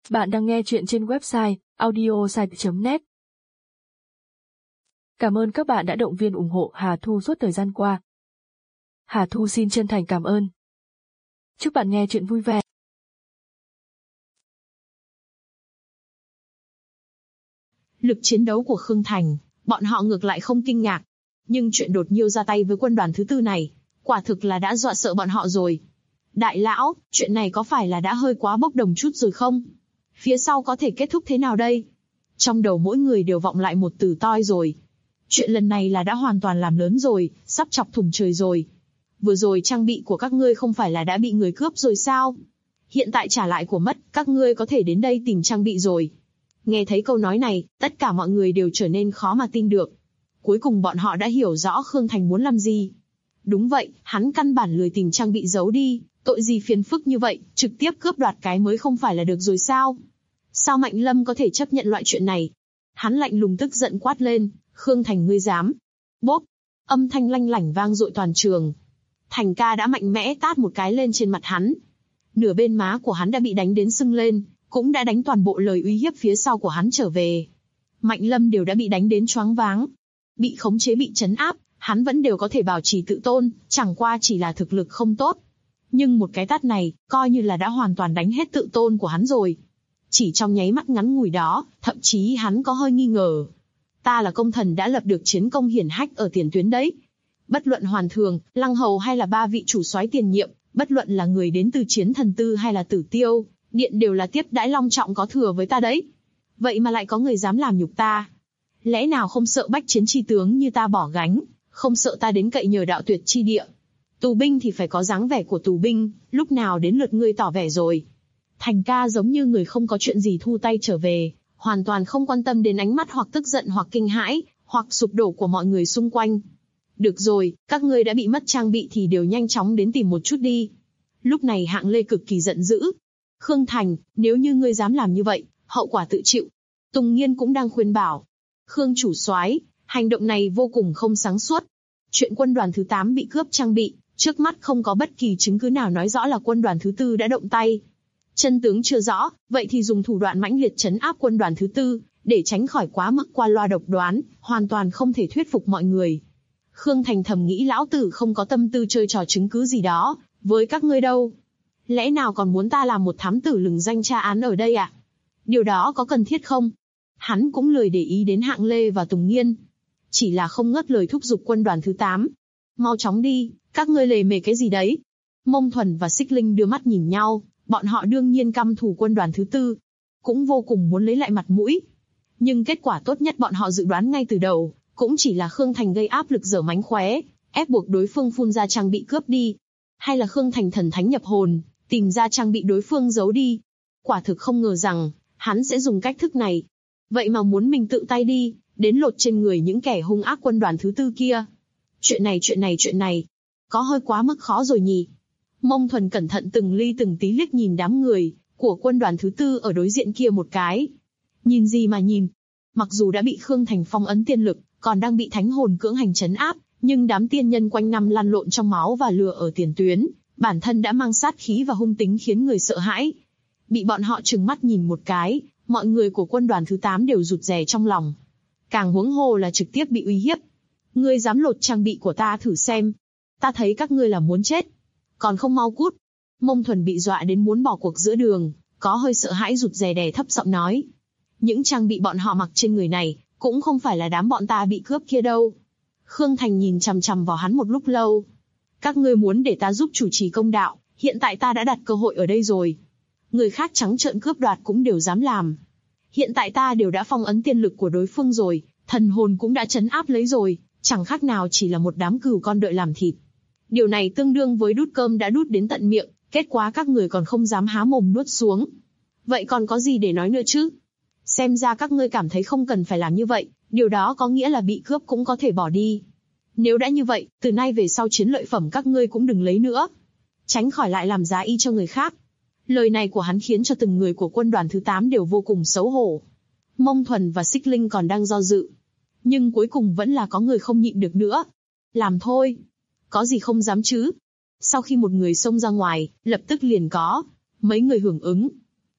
Bạn đang nghe chuyện trên website audiosite.net. Cảm ơn các bạn đã động viên ủng hộ Hà Thu suốt thời gian qua. Hà Thu xin chân thành cảm ơn. Chúc bạn nghe chuyện vui vẻ. Lực chiến đấu của Khương Thành, bọn họ ngược lại không kinh ngạc. Nhưng chuyện đột nhiêu ra tay với quân đoàn thứ tư này, quả thực là đã dọa sợ bọn họ rồi. Đại lão, chuyện này có phải là đã hơi quá bốc đồng chút rồi không? Phía sau có thể kết thúc thế nào đây? Trong đầu mỗi người đều vọng lại một từ toi rồi. Chuyện lần này là đã hoàn toàn làm lớn rồi, sắp chọc thủng trời rồi. Vừa rồi trang bị của các ngươi không phải là đã bị người cướp rồi sao? Hiện tại trả lại của mất, các ngươi có thể đến đây tìm trang bị rồi. Nghe thấy câu nói này, tất cả mọi người đều trở nên khó mà tin được. Cuối cùng bọn họ đã hiểu rõ Khương Thành muốn làm gì. Đúng vậy, hắn căn bản lười tìm trang bị giấu đi, tội gì phiền phức như vậy, trực tiếp cướp đoạt cái mới không phải là được rồi sao? Sao Mạnh Lâm có thể chấp nhận loại chuyện này? Hắn lạnh lùng tức giận quát lên, Khương Thành ngươi dám. Bốp, âm thanh lanh lảnh vang dội toàn trường. Thành ca đã mạnh mẽ tát một cái lên trên mặt hắn. Nửa bên má của hắn đã bị đánh đến sưng lên, cũng đã đánh toàn bộ lời uy hiếp phía sau của hắn trở về. Mạnh Lâm đều đã bị đánh đến choáng váng. Bị khống chế bị trấn áp, hắn vẫn đều có thể bảo trì tự tôn, chẳng qua chỉ là thực lực không tốt. Nhưng một cái tát này, coi như là đã hoàn toàn đánh hết tự tôn của hắn rồi. Chỉ trong nháy mắt ngắn ngủi đó, thậm chí hắn có hơi nghi ngờ. Ta là công thần đã lập được chiến công hiển hách ở tiền tuyến đấy. Bất luận Hoàn Thường, Lăng Hầu hay là ba vị chủ soái tiền nhiệm, bất luận là người đến từ Chiến Thần Tư hay là Tử Tiêu, Điện đều là tiếp đãi long trọng có thừa với ta đấy. Vậy mà lại có người dám làm nhục ta. Lẽ nào không sợ bách chiến chi tướng như ta bỏ gánh, không sợ ta đến cậy nhờ đạo tuyệt chi địa. Tù binh thì phải có dáng vẻ của tù binh, lúc nào đến lượt ngươi tỏ vẻ rồi. Thành ca giống như người không có chuyện gì thu tay trở về, hoàn toàn không quan tâm đến ánh mắt hoặc tức giận hoặc kinh hãi, hoặc sụp đổ của mọi người xung quanh. Được rồi, các ngươi đã bị mất trang bị thì đều nhanh chóng đến tìm một chút đi. Lúc này Hạng Lê cực kỳ giận dữ. Khương Thành, nếu như ngươi dám làm như vậy, hậu quả tự chịu. Tùng Nghiên cũng đang khuyên bảo. Khương chủ soái, hành động này vô cùng không sáng suốt. Chuyện quân đoàn thứ 8 bị cướp trang bị, trước mắt không có bất kỳ chứng cứ nào nói rõ là quân đoàn thứ 4 đã động tay. Chân tướng chưa rõ, vậy thì dùng thủ đoạn mãnh liệt trấn áp quân đoàn thứ 4, để tránh khỏi quá mức qua loa độc đoán, hoàn toàn không thể thuyết phục mọi người. Khương Thành thầm nghĩ lão tử không có tâm tư chơi trò chứng cứ gì đó, với các ngươi đâu. Lẽ nào còn muốn ta làm một thám tử lừng danh tra án ở đây à? Điều đó có cần thiết không? Hắn cũng lười để ý đến Hạng Lê và Tùng Nghiên. Chỉ là không ngớt lời thúc giục quân đoàn thứ 8. Mau chóng đi, các ngươi lề mề cái gì đấy? Mông Thuần và Xích Linh đưa mắt nhìn nhau, bọn họ đương nhiên căm thù quân đoàn thứ 4. Cũng vô cùng muốn lấy lại mặt mũi. Nhưng kết quả tốt nhất bọn họ dự đoán ngay từ đầu, cũng chỉ là Khương Thành gây áp lực dở mánh khóe, ép buộc đối phương phun ra trang bị cướp đi. Hay là Khương Thành thần thánh nhập hồn, tìm ra trang bị đối phương giấu đi. Quả thực không ngờ rằng, hắn sẽ dùng cách thức này. Vậy mà muốn mình tự tay đi, đến lột trên người những kẻ hung ác quân đoàn thứ 4 kia. Chuyện này, có hơi quá mức khó rồi nhỉ. Mông Thuần cẩn thận từng ly từng tí liếc nhìn đám người của quân đoàn thứ 4 ở đối diện kia một cái. Nhìn gì mà nhìn. Mặc dù đã bị Khương Thành phong ấn tiên lực, còn đang bị thánh hồn cưỡng hành trấn áp, nhưng đám tiên nhân quanh năm lăn lộn trong máu và lửa ở tiền tuyến, bản thân đã mang sát khí và hung tính khiến người sợ hãi. Bị bọn họ trừng mắt nhìn một cái, mọi người của quân đoàn thứ 8 đều rụt rè trong lòng. Càng huống hồ là trực tiếp bị uy hiếp. Ngươi dám lột trang bị của ta thử xem. Ta thấy các ngươi là muốn chết. Còn không mau cút. Mông Thuần bị dọa đến muốn bỏ cuộc giữa đường, có hơi sợ hãi rụt rè đè thấp giọng nói. Những trang bị bọn họ mặc trên người này, cũng không phải là đám bọn ta bị cướp kia đâu. Khương Thành nhìn chằm chằm vào hắn một lúc lâu. Các ngươi muốn để ta giúp chủ trì công đạo, hiện tại ta đã đặt cơ hội ở đây rồi. Người khác trắng trợn cướp đoạt cũng đều dám làm. Hiện tại ta đều đã phong ấn tiên lực của đối phương rồi, thần hồn cũng đã trấn áp lấy rồi, chẳng khác nào chỉ là một đám cừu con đợi làm thịt. Điều này tương đương với đút cơm đã đút đến tận miệng, kết quả các người còn không dám há mồm nuốt xuống. Vậy còn có gì để nói nữa chứ? Xem ra các ngươi cảm thấy không cần phải làm như vậy, điều đó có nghĩa là bị cướp cũng có thể bỏ đi. Nếu đã như vậy, từ nay về sau chiến lợi phẩm các ngươi cũng đừng lấy nữa. Tránh khỏi lại làm giá y cho người khác. Lời này của hắn khiến cho từng người của quân đoàn thứ 8 đều vô cùng xấu hổ. Mông Thuần và Xích Linh còn đang do dự. Nhưng cuối cùng vẫn là có người không nhịn được nữa. Làm thôi. Có gì không dám chứ. Sau khi một người xông ra ngoài, lập tức liền có mấy người hưởng ứng.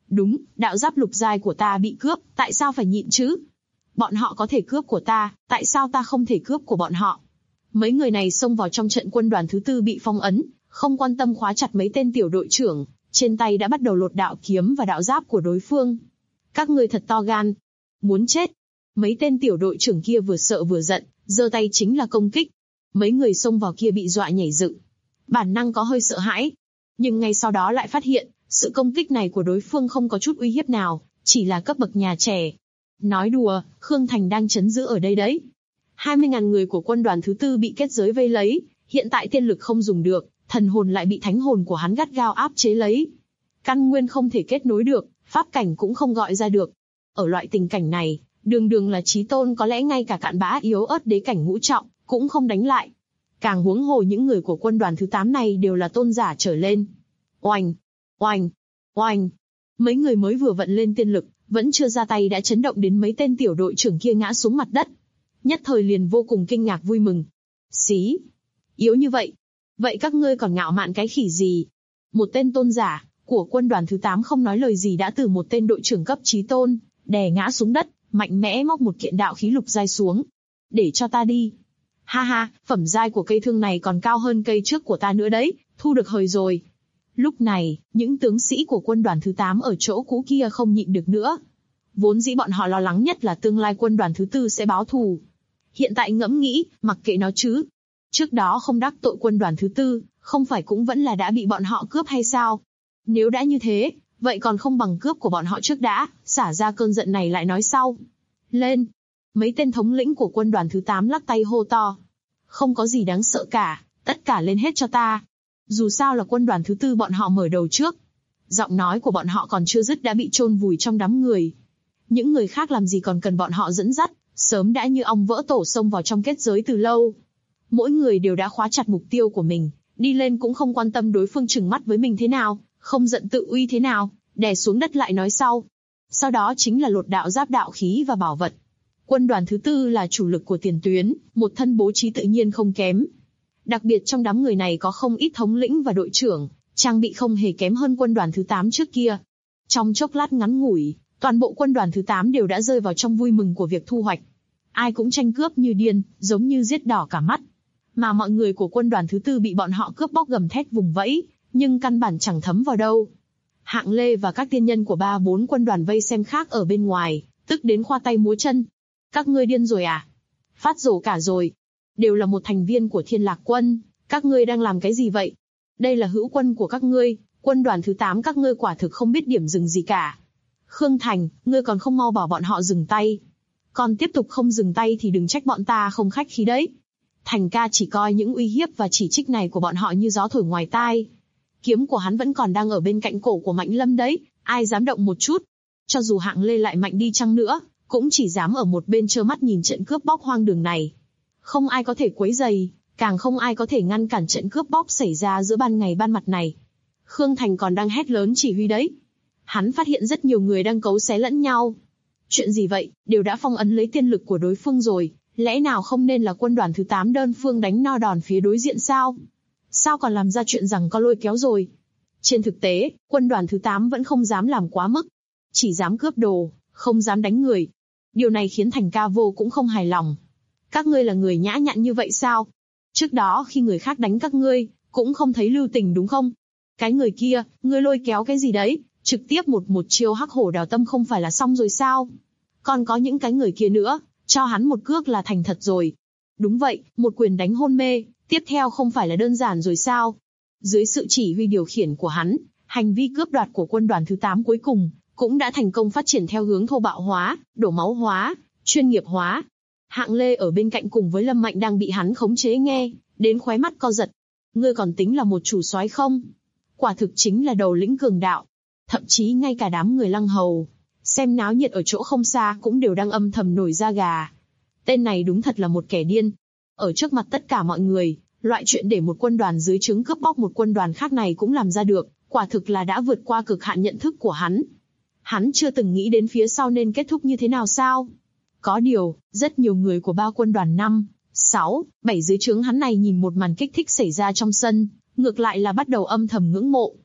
Đúng, đạo giáp lục giai của ta bị cướp, tại sao phải nhịn chứ? Bọn họ có thể cướp của ta, tại sao ta không thể cướp của bọn họ? Mấy người này xông vào trong trận quân đoàn thứ tư bị phong ấn, không quan tâm khóa chặt mấy tên tiểu đội trưởng, trên tay đã bắt đầu lột đạo kiếm và đạo giáp của đối phương. Các ngươi thật to gan, muốn chết. Mấy tên tiểu đội trưởng kia vừa sợ vừa giận, giơ tay chính là công kích. Mấy người xông vào kia bị dọa nhảy dựng, bản năng có hơi sợ hãi, nhưng ngay sau đó lại phát hiện, sự công kích này của đối phương không có chút uy hiếp nào, chỉ là cấp bậc nhà trẻ. Nói đùa, Khương Thành đang trấn giữ ở đây đấy. 20.000 người của quân đoàn thứ tư bị kết giới vây lấy, hiện tại tiên lực không dùng được, thần hồn lại bị thánh hồn của hắn gắt gao áp chế lấy. Căn nguyên không thể kết nối được, pháp cảnh cũng không gọi ra được. Ở loại tình cảnh này, đường đường là chí tôn có lẽ ngay cả cạn bã yếu ớt đế cảnh ngũ trọng, cũng không đánh lại. Càng huống hồ những người của quân đoàn thứ 8 này đều là tôn giả trở lên. Oanh, oanh, oanh. Mấy người mới vừa vận lên tiên lực, vẫn chưa ra tay đã chấn động đến mấy tên tiểu đội trưởng kia ngã xuống mặt đất. Nhất thời liền vô cùng kinh ngạc vui mừng. Xí, yếu như vậy. Vậy các ngươi còn ngạo mạn cái khỉ gì? Một tên tôn giả của quân đoàn thứ 8 không nói lời gì đã từ một tên đội trưởng cấp chí tôn, đè ngã xuống đất, mạnh mẽ móc một kiện đạo khí lục giai xuống. Để cho ta đi. Ha ha, phẩm giai của cây thương này còn cao hơn cây trước của ta nữa đấy, thu được hời rồi. Lúc này, những tướng sĩ của quân đoàn thứ 8 ở chỗ cũ kia không nhịn được nữa. Vốn dĩ bọn họ lo lắng nhất là tương lai quân đoàn thứ tư sẽ báo thù. Hiện tại ngẫm nghĩ, mặc kệ nó chứ. Trước đó không đắc tội quân đoàn thứ tư, không phải cũng vẫn là đã bị bọn họ cướp hay sao? Nếu đã như thế, vậy còn không bằng cướp của bọn họ trước đã, xả ra cơn giận này lại nói sau. Lên! Mấy tên thống lĩnh của quân đoàn thứ 8 lắc tay hô to. Không có gì đáng sợ cả, tất cả lên hết cho ta. Dù sao là quân đoàn thứ tư bọn họ mở đầu trước. Giọng nói của bọn họ còn chưa dứt đã bị chôn vùi trong đám người. Những người khác làm gì còn cần bọn họ dẫn dắt, sớm đã như ong vỡ tổ xông vào trong kết giới từ lâu. Mỗi người đều đã khóa chặt mục tiêu của mình, đi lên cũng không quan tâm đối phương trừng mắt với mình thế nào, không giận tự uy thế nào, đè xuống đất lại nói sau. Sau đó chính là lột đạo giáp đạo khí và bảo vật. Quân đoàn thứ tư là chủ lực của tiền tuyến, một thân bố trí tự nhiên không kém. Đặc biệt trong đám người này có không ít thống lĩnh và đội trưởng, trang bị không hề kém hơn quân đoàn thứ 8 trước kia. Trong chốc lát ngắn ngủi, toàn bộ quân đoàn thứ 8 đều đã rơi vào trong vui mừng của việc thu hoạch. Ai cũng tranh cướp như điên, giống như giết đỏ cả mắt. Mà mọi người của quân đoàn thứ tư bị bọn họ cướp bóc gầm thét vùng vẫy, nhưng căn bản chẳng thấm vào đâu. Hạng Lê và các tiên nhân của 3-4 quân đoàn vây xem khác ở bên ngoài, tức đến khoa tay múa chân. Các ngươi điên rồi à? Phát rồ cả rồi. Đều là một thành viên của Thiên Lạc Quân, các ngươi đang làm cái gì vậy? Đây là hữu quân của các ngươi, quân đoàn thứ 8 các ngươi quả thực không biết điểm dừng gì cả. Khương Thành, ngươi còn không mau bảo bọn họ dừng tay. Còn tiếp tục không dừng tay thì đừng trách bọn ta không khách khí đấy. Thành ca chỉ coi những uy hiếp và chỉ trích này của bọn họ như gió thổi ngoài tai. Kiếm của hắn vẫn còn đang ở bên cạnh cổ của Mạnh Lâm đấy, ai dám động một chút. Cho dù Hạng Lê lại mạnh đi chăng nữa, cũng chỉ dám ở một bên trơ mắt nhìn trận cướp bóc hoang đường này. Không ai có thể quấy rầy, càng không ai có thể ngăn cản trận cướp bóc xảy ra giữa ban ngày ban mặt này. Khương Thành còn đang hét lớn chỉ huy đấy. Hắn phát hiện rất nhiều người đang cấu xé lẫn nhau. Chuyện gì vậy, đều đã phong ấn lấy tiên lực của đối phương rồi, lẽ nào không nên là quân đoàn thứ 8 đơn phương đánh no đòn phía đối diện sao? Sao còn làm ra chuyện rằng có lôi kéo rồi? Trên thực tế, quân đoàn thứ 8 vẫn không dám làm quá mức. Chỉ dám cướp đồ, không dám đánh người. Điều này khiến Thành ca vô cũng không hài lòng. Các ngươi là người nhã nhặn như vậy sao? Trước đó khi người khác đánh các ngươi, cũng không thấy lưu tình đúng không? Cái người kia, ngươi lôi kéo cái gì đấy? Trực tiếp một chiêu hắc hổ đào tâm không phải là xong rồi sao? Còn có những cái người kia nữa, cho hắn một cước là thành thật rồi. Đúng vậy, một quyền đánh hôn mê, tiếp theo không phải là đơn giản rồi sao? Dưới sự chỉ huy điều khiển của hắn, hành vi cướp đoạt của quân đoàn thứ 8 cuối cùng cũng đã thành công phát triển theo hướng thô bạo hóa, đổ máu hóa, chuyên nghiệp hóa. Hạng Lê ở bên cạnh cùng với Lâm Mạnh đang bị hắn khống chế nghe, đến khóe mắt co giật. Ngươi còn tính là một chủ soái không? Quả thực chính là đầu lĩnh cường đạo. Thậm chí ngay cả đám người Lăng Hầu, xem náo nhiệt ở chỗ không xa cũng đều đang âm thầm nổi da gà. Tên này đúng thật là một kẻ điên. Ở trước mặt tất cả mọi người, loại chuyện để một quân đoàn dưới trướng cướp bóc một quân đoàn khác này cũng làm ra được, quả thực là đã vượt qua cực hạn nhận thức của hắn. Hắn chưa từng nghĩ đến phía sau nên kết thúc như thế nào sao? Có điều, rất nhiều người của 3 quân đoàn 5, 6, 7 dưới trướng hắn này nhìn một màn kích thích xảy ra trong sân, ngược lại là bắt đầu âm thầm ngưỡng mộ.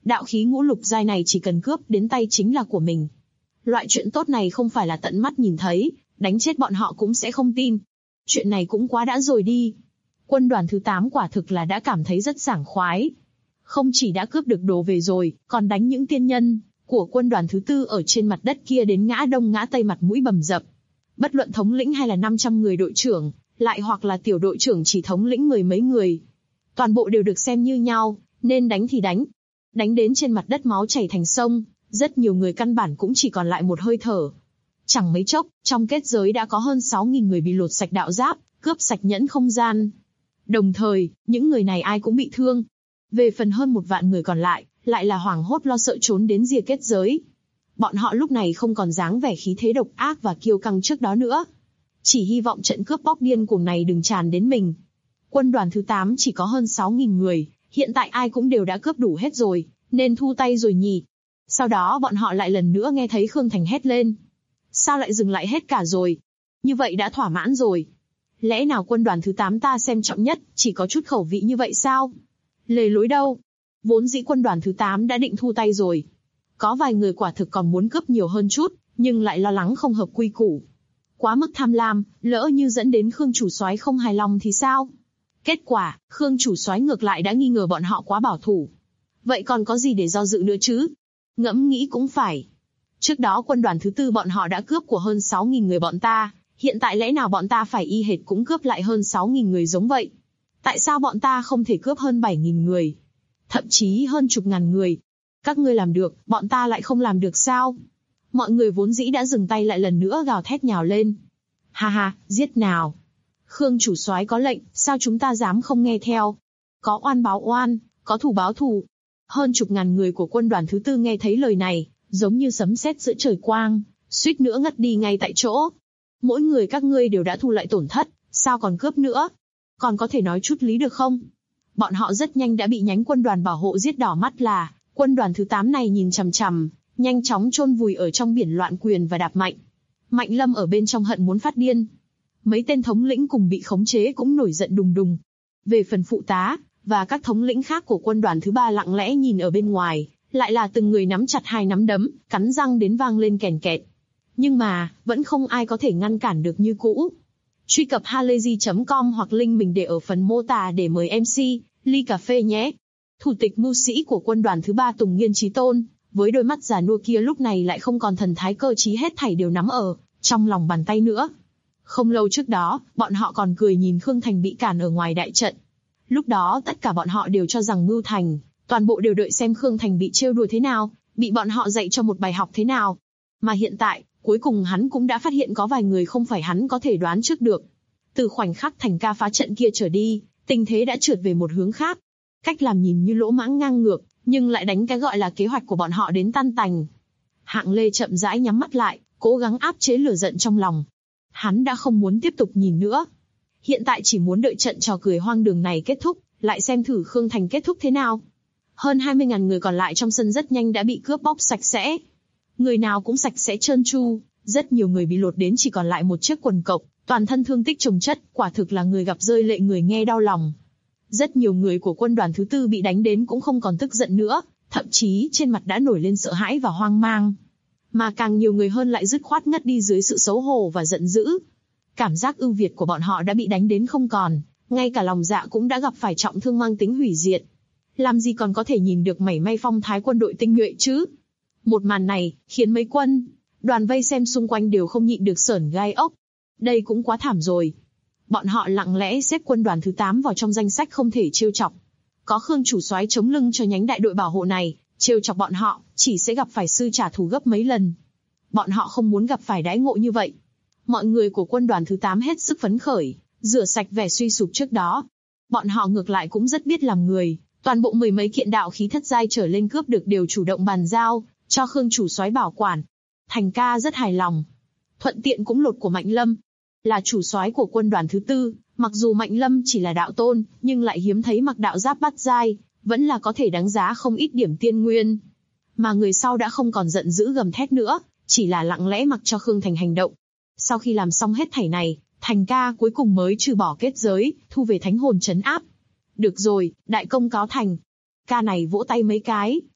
Đạo khí ngũ lục giai này chỉ cần cướp đến tay chính là của mình. Loại chuyện tốt này không phải là tận mắt nhìn thấy, đánh chết bọn họ cũng sẽ không tin. Chuyện này cũng quá đã rồi đi. Quân đoàn thứ 8 quả thực là đã cảm thấy rất sảng khoái. Không chỉ đã cướp được đồ về rồi, còn đánh những tiên nhân của quân đoàn thứ 4 ở trên mặt đất kia đến ngã đông ngã tây mặt mũi bầm dập. Bất luận thống lĩnh hay là 500 người đội trưởng, lại hoặc là tiểu đội trưởng chỉ thống lĩnh mười mấy người. Toàn bộ đều được xem như nhau, nên đánh thì đánh. Đánh đến trên mặt đất máu chảy thành sông, rất nhiều người căn bản cũng chỉ còn lại một hơi thở. Chẳng mấy chốc, trong kết giới đã có hơn 6.000 người bị lột sạch đạo giáp, cướp sạch nhẫn không gian. Đồng thời, những người này ai cũng bị thương. Về phần hơn 1 vạn người còn lại là hoảng hốt lo sợ trốn đến rìa kết giới. Bọn họ lúc này không còn dáng vẻ khí thế độc ác và kiêu căng trước đó nữa. Chỉ hy vọng trận cướp bóc điên cuồng này đừng tràn đến mình. Quân đoàn thứ 8 chỉ có hơn 6.000 người, hiện tại ai cũng đều đã cướp đủ hết rồi, nên thu tay rồi nhỉ. Sau đó bọn họ lại lần nữa nghe thấy Khương Thành hét lên. Sao lại dừng lại hết cả rồi? Như vậy đã thỏa mãn rồi. Lẽ nào quân đoàn thứ 8 ta xem trọng nhất, chỉ có chút khẩu vị như vậy sao? Lề lối đâu? Vốn dĩ quân đoàn thứ 8 đã định thu tay rồi. Có vài người quả thực còn muốn cướp nhiều hơn chút, nhưng lại lo lắng không hợp quy củ. Quá mức tham lam, lỡ như dẫn đến Khương chủ soái không hài lòng thì sao? Kết quả, Khương chủ soái ngược lại đã nghi ngờ bọn họ quá bảo thủ. Vậy còn có gì để do dự nữa chứ? Ngẫm nghĩ cũng phải. Trước đó quân đoàn thứ 4 bọn họ đã cướp của hơn 6.000 người bọn ta, hiện tại lẽ nào bọn ta phải y hệt cũng cướp lại hơn 6.000 người giống vậy? Tại sao bọn ta không thể cướp hơn 7.000 người? Thậm chí hơn chục ngàn người. Các ngươi làm được, bọn ta lại không làm được sao? Mọi người vốn dĩ đã dừng tay lại lần nữa gào thét nhào lên. Ha ha, giết nào! Khương chủ soái có lệnh, sao chúng ta dám không nghe theo? Có oan báo oan, có thù báo thù. Hơn chục ngàn người của quân đoàn thứ 4 nghe thấy lời này, giống như sấm sét giữa trời quang, suýt nữa ngất đi ngay tại chỗ. Mỗi người các ngươi đều đã thu lại tổn thất, sao còn cướp nữa? Còn có thể nói chút lý được không? Bọn họ rất nhanh đã bị nhánh quân đoàn bảo hộ giết đỏ mắt là, quân đoàn thứ 8 này nhìn chằm chằm, nhanh chóng chôn vùi ở trong biển loạn quyền và đạp mạnh. Mạnh Lâm ở bên trong hận muốn phát điên. Mấy tên thống lĩnh cùng bị khống chế cũng nổi giận đùng đùng. Về phần phụ tá, và các thống lĩnh khác của quân đoàn thứ 3 lặng lẽ nhìn ở bên ngoài, lại là từng người nắm chặt hai nắm đấm, cắn răng đến vang lên kèn kẹt. Nhưng mà, vẫn không ai có thể ngăn cản được như cũ. Truy cập halayzi.com hoặc link mình để ở phần mô tả để mời MC, ly cà phê nhé. Thủ tịch mưu sĩ của quân đoàn thứ 3 Tùng Nghiên Chí Tôn, với đôi mắt già nua kia lúc này lại không còn thần thái cơ trí hết thảy đều nắm ở trong lòng bàn tay nữa. Không lâu trước đó, bọn họ còn cười nhìn Khương Thành bị cản ở ngoài đại trận. Lúc đó tất cả bọn họ đều cho rằng mưu thành, toàn bộ đều đợi xem Khương Thành bị trêu đùa thế nào, bị bọn họ dạy cho một bài học thế nào. Mà hiện tại, cuối cùng hắn cũng đã phát hiện có vài người không phải hắn có thể đoán trước được. Từ khoảnh khắc Thành ca phá trận kia trở đi, tình thế đã trượt về một hướng khác. Cách làm nhìn như lỗ mãng ngang ngược, nhưng lại đánh cái gọi là kế hoạch của bọn họ đến tan tành. Hạng Lê chậm rãi nhắm mắt lại, cố gắng áp chế lửa giận trong lòng. Hắn đã không muốn tiếp tục nhìn nữa. Hiện tại chỉ muốn đợi trận trò cười hoang đường này kết thúc, lại xem thử Khương Thành kết thúc thế nào. Hơn 20.000 người còn lại trong sân rất nhanh đã bị cướp bóc sạch sẽ. Người nào cũng sạch sẽ trơn tru, rất nhiều người bị lột đến chỉ còn lại một chiếc quần cộc, toàn thân thương tích chồng chất, quả thực là người gặp rơi lệ người nghe đau lòng. Rất nhiều người của quân đoàn thứ 4 bị đánh đến cũng không còn tức giận nữa, thậm chí trên mặt đã nổi lên sợ hãi và hoang mang. Mà càng nhiều người hơn lại dứt khoát ngất đi dưới sự xấu hổ và giận dữ. Cảm giác ưu việt của bọn họ đã bị đánh đến không còn, ngay cả lòng dạ cũng đã gặp phải trọng thương mang tính hủy diệt. Làm gì còn có thể nhìn được mảy may phong thái quân đội tinh nhuệ chứ? Một màn này, khiến mấy quân đoàn vây xem xung quanh đều không nhịn được sởn gai ốc. Đây cũng quá thảm rồi. Bọn họ lặng lẽ xếp quân đoàn thứ 8 vào trong danh sách không thể trêu chọc. Có Khương chủ soái chống lưng cho nhánh đại đội bảo hộ này, trêu chọc bọn họ, chỉ sẽ gặp phải sư trả thù gấp mấy lần. Bọn họ không muốn gặp phải đãi ngộ như vậy. Mọi người của quân đoàn thứ 8 hết sức phấn khởi, rửa sạch vẻ suy sụp trước đó. Bọn họ ngược lại cũng rất biết làm người, toàn bộ mười mấy kiện đạo khí thất giai trở lên cướp được đều chủ động bàn giao, cho Khương chủ soái bảo quản. Thành ca rất hài lòng. Thuận tiện cũng lột của Mạnh Lâm. Là chủ soái của quân đoàn thứ 4, mặc dù Mạnh Lâm chỉ là đạo tôn, nhưng lại hiếm thấy mặc đạo giáp bát giai, vẫn là có thể đáng giá không ít điểm tiên nguyên. Mà người sau đã không còn giận dữ gầm thét nữa, chỉ là lặng lẽ mặc cho Khương Thành hành động. Sau khi làm xong hết thảy này, Thành ca cuối cùng mới trừ bỏ kết giới, thu về thánh hồn trấn áp. Được rồi, đại công cáo thành. Ca này vỗ tay mấy cái,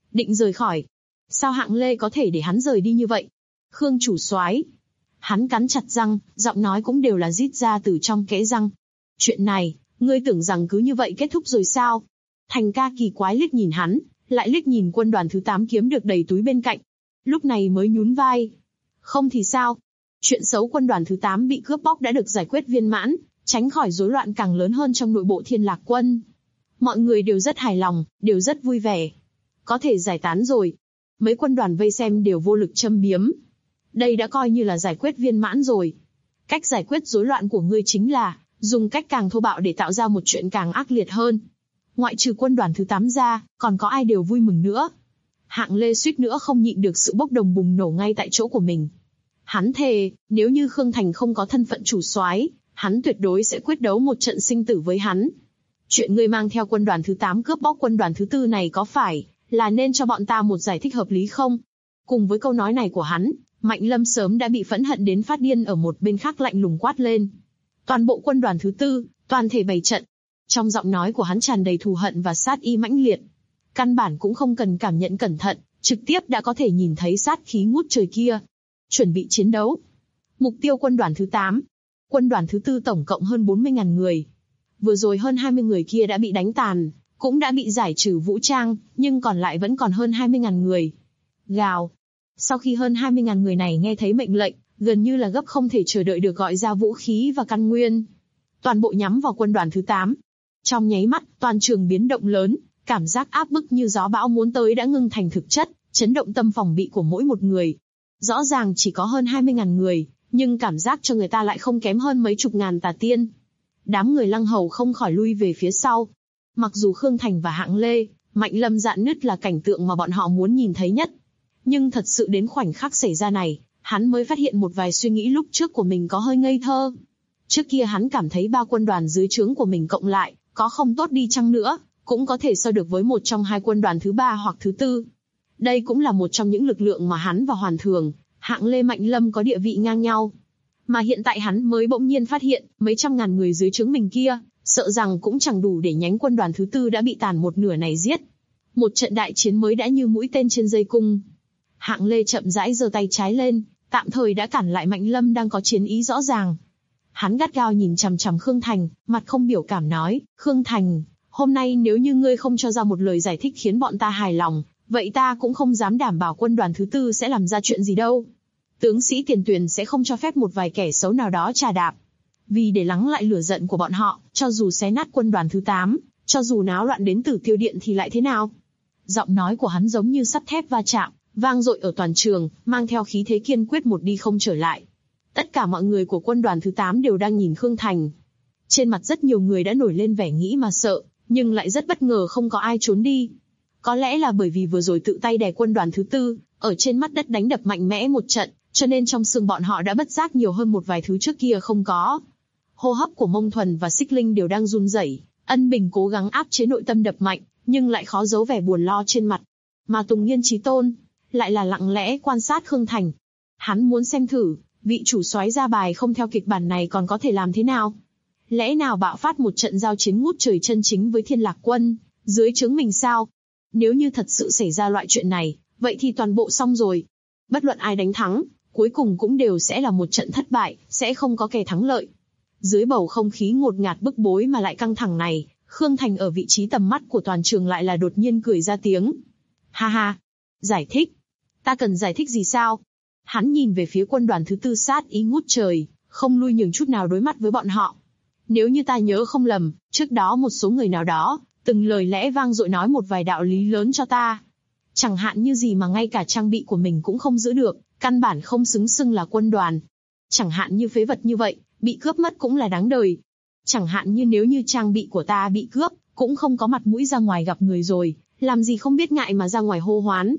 định rời khỏi. Sao Hạng Lê có thể để hắn rời đi như vậy? Khương chủ soái. Hắn cắn chặt răng, giọng nói cũng đều là rít ra từ trong kẽ răng. Chuyện này, ngươi tưởng rằng cứ như vậy kết thúc rồi sao? Thành ca kỳ quái liếc nhìn hắn, lại liếc nhìn quân đoàn thứ 8 kiếm được đầy túi bên cạnh. Lúc này mới nhún vai. Không thì sao? Chuyện xấu quân đoàn thứ 8 bị cướp bóc đã được giải quyết viên mãn, tránh khỏi rối loạn càng lớn hơn trong nội bộ Thiên Lạc Quân. Mọi người đều rất hài lòng, đều rất vui vẻ. Có thể giải tán rồi. Mấy quân đoàn vây xem đều vô lực châm biếm. Đây đã coi như là giải quyết viên mãn rồi. Cách giải quyết rối loạn của ngươi chính là dùng cách càng thô bạo để tạo ra một chuyện càng ác liệt hơn. Ngoại trừ quân đoàn thứ 8 ra, còn có ai đều vui mừng nữa. Hạng Lê suýt nữa không nhịn được sự bốc đồng bùng nổ ngay tại chỗ của mình. Hắn thề, nếu như Khương Thành không có thân phận chủ soái, hắn tuyệt đối sẽ quyết đấu một trận sinh tử với hắn. Chuyện ngươi mang theo quân đoàn thứ 8 cướp bóc quân đoàn thứ 4 này có phải là nên cho bọn ta một giải thích hợp lý không? Cùng với câu nói này của hắn, Mạnh Lâm sớm đã bị phẫn hận đến phát điên ở một bên khác lạnh lùng quát lên. Toàn bộ quân đoàn thứ 4, toàn thể bày trận. Trong giọng nói của hắn tràn đầy thù hận và sát ý mãnh liệt. Căn bản cũng không cần cảm nhận cẩn thận, trực tiếp đã có thể nhìn thấy sát khí ngút trời kia. Chuẩn bị chiến đấu. Mục tiêu quân đoàn thứ 8. Quân đoàn thứ 4 tổng cộng hơn 40.000 người. Vừa rồi hơn 20 người kia đã bị đánh tàn, cũng đã bị giải trừ vũ trang, nhưng còn lại vẫn còn hơn 20.000 người. Gào. Sau khi hơn 20.000 người này nghe thấy mệnh lệnh, gần như là gấp không thể chờ đợi được gọi ra vũ khí và căn nguyên. Toàn bộ nhắm vào quân đoàn thứ 8. Trong nháy mắt, toàn trường biến động lớn, cảm giác áp bức như gió bão muốn tới đã ngưng thành thực chất, chấn động tâm phòng bị của mỗi một người. Rõ ràng chỉ có hơn 20.000 người, nhưng cảm giác cho người ta lại không kém hơn mấy chục ngàn tà tiên. Đám người Lăng Hầu không khỏi lui về phía sau. Mặc dù Khương Thành và Hạng Lê, Mạnh Lâm dạn nứt là cảnh tượng mà bọn họ muốn nhìn thấy nhất. Nhưng thật sự đến khoảnh khắc xảy ra này, hắn mới phát hiện một vài suy nghĩ lúc trước của mình có hơi ngây thơ. Trước kia hắn cảm thấy 3 quân đoàn dưới trướng của mình cộng lại, có không tốt đi chăng nữa, cũng có thể so được với một trong 2 quân đoàn thứ 3 hoặc thứ 4. Đây cũng là một trong những lực lượng mà hắn và Hoàn Thường, Hạng Lê Mạnh Lâm có địa vị ngang nhau. Mà hiện tại hắn mới bỗng nhiên phát hiện, mấy trăm ngàn người dưới trướng mình kia, sợ rằng cũng chẳng đủ để nhánh quân đoàn thứ 4 đã bị tàn một nửa này giết. Một trận đại chiến mới đã như mũi tên trên dây cung. Hạng Lê chậm rãi giơ tay trái lên, tạm thời đã cản lại Mạnh Lâm đang có chiến ý rõ ràng. Hắn gắt gao nhìn chằm chằm Khương Thành, mặt không biểu cảm nói, Khương Thành, hôm nay nếu như ngươi không cho ra một lời giải thích khiến bọn ta hài lòng, vậy ta cũng không dám đảm bảo quân đoàn thứ 4 sẽ làm ra chuyện gì đâu. Tướng sĩ tiền tuyển sẽ không cho phép một vài kẻ xấu nào đó trà đạp. Vì để lắng lại lửa giận của bọn họ, cho dù xé nát quân đoàn thứ 8, cho dù náo loạn đến Tử Tiêu Điện thì lại thế nào? Giọng nói của hắn giống như sắt thép va chạm, vang dội ở toàn trường, mang theo khí thế kiên quyết một đi không trở lại. Tất cả mọi người của quân đoàn thứ 8 đều đang nhìn Khương Thành. Trên mặt rất nhiều người đã nổi lên vẻ nghĩ mà sợ, nhưng lại rất bất ngờ không có ai trốn đi. Có lẽ là bởi vì vừa rồi tự tay đè quân đoàn thứ 4, ở trên mặt đất đánh đập mạnh mẽ một trận, cho nên trong xương bọn họ đã bất giác nhiều hơn một vài thứ trước kia không có. Hô hấp của Mông Thuần và Xích Linh đều đang run rẩy, Ân Bình cố gắng áp chế nội tâm đập mạnh, nhưng lại khó giấu vẻ buồn lo trên mặt. Mà Tùng Nghiên Chí Tôn lại là lặng lẽ quan sát Khương Thành. Hắn muốn xem thử, vị chủ soái ra bài không theo kịch bản này còn có thể làm thế nào? Lẽ nào bạo phát một trận giao chiến ngút trời chân chính với Thiên Lạc Quân, dưới trướng mình sao? Nếu như thật sự xảy ra loại chuyện này, vậy thì toàn bộ xong rồi. Bất luận ai đánh thắng, cuối cùng cũng đều sẽ là một trận thất bại, sẽ không có kẻ thắng lợi. Dưới bầu không khí ngột ngạt bức bối mà lại căng thẳng này, Khương Thành ở vị trí tầm mắt của toàn trường lại là đột nhiên cười ra tiếng. Ha ha, giải thích. Ta cần giải thích gì sao? Hắn nhìn về phía quân đoàn thứ 4 sát ý ngút trời, không lui nhường chút nào đối mắt với bọn họ. Nếu như ta nhớ không lầm, trước đó một số người nào đó, từng lời lẽ vang dội nói một vài đạo lý lớn cho ta. Chẳng hạn như gì mà ngay cả trang bị của mình cũng không giữ được, căn bản không xứng xưng là quân đoàn. Chẳng hạn như phế vật như vậy, bị cướp mất cũng là đáng đời. Chẳng hạn như nếu như trang bị của ta bị cướp, cũng không có mặt mũi ra ngoài gặp người rồi, làm gì không biết ngại mà ra ngoài hô hoán.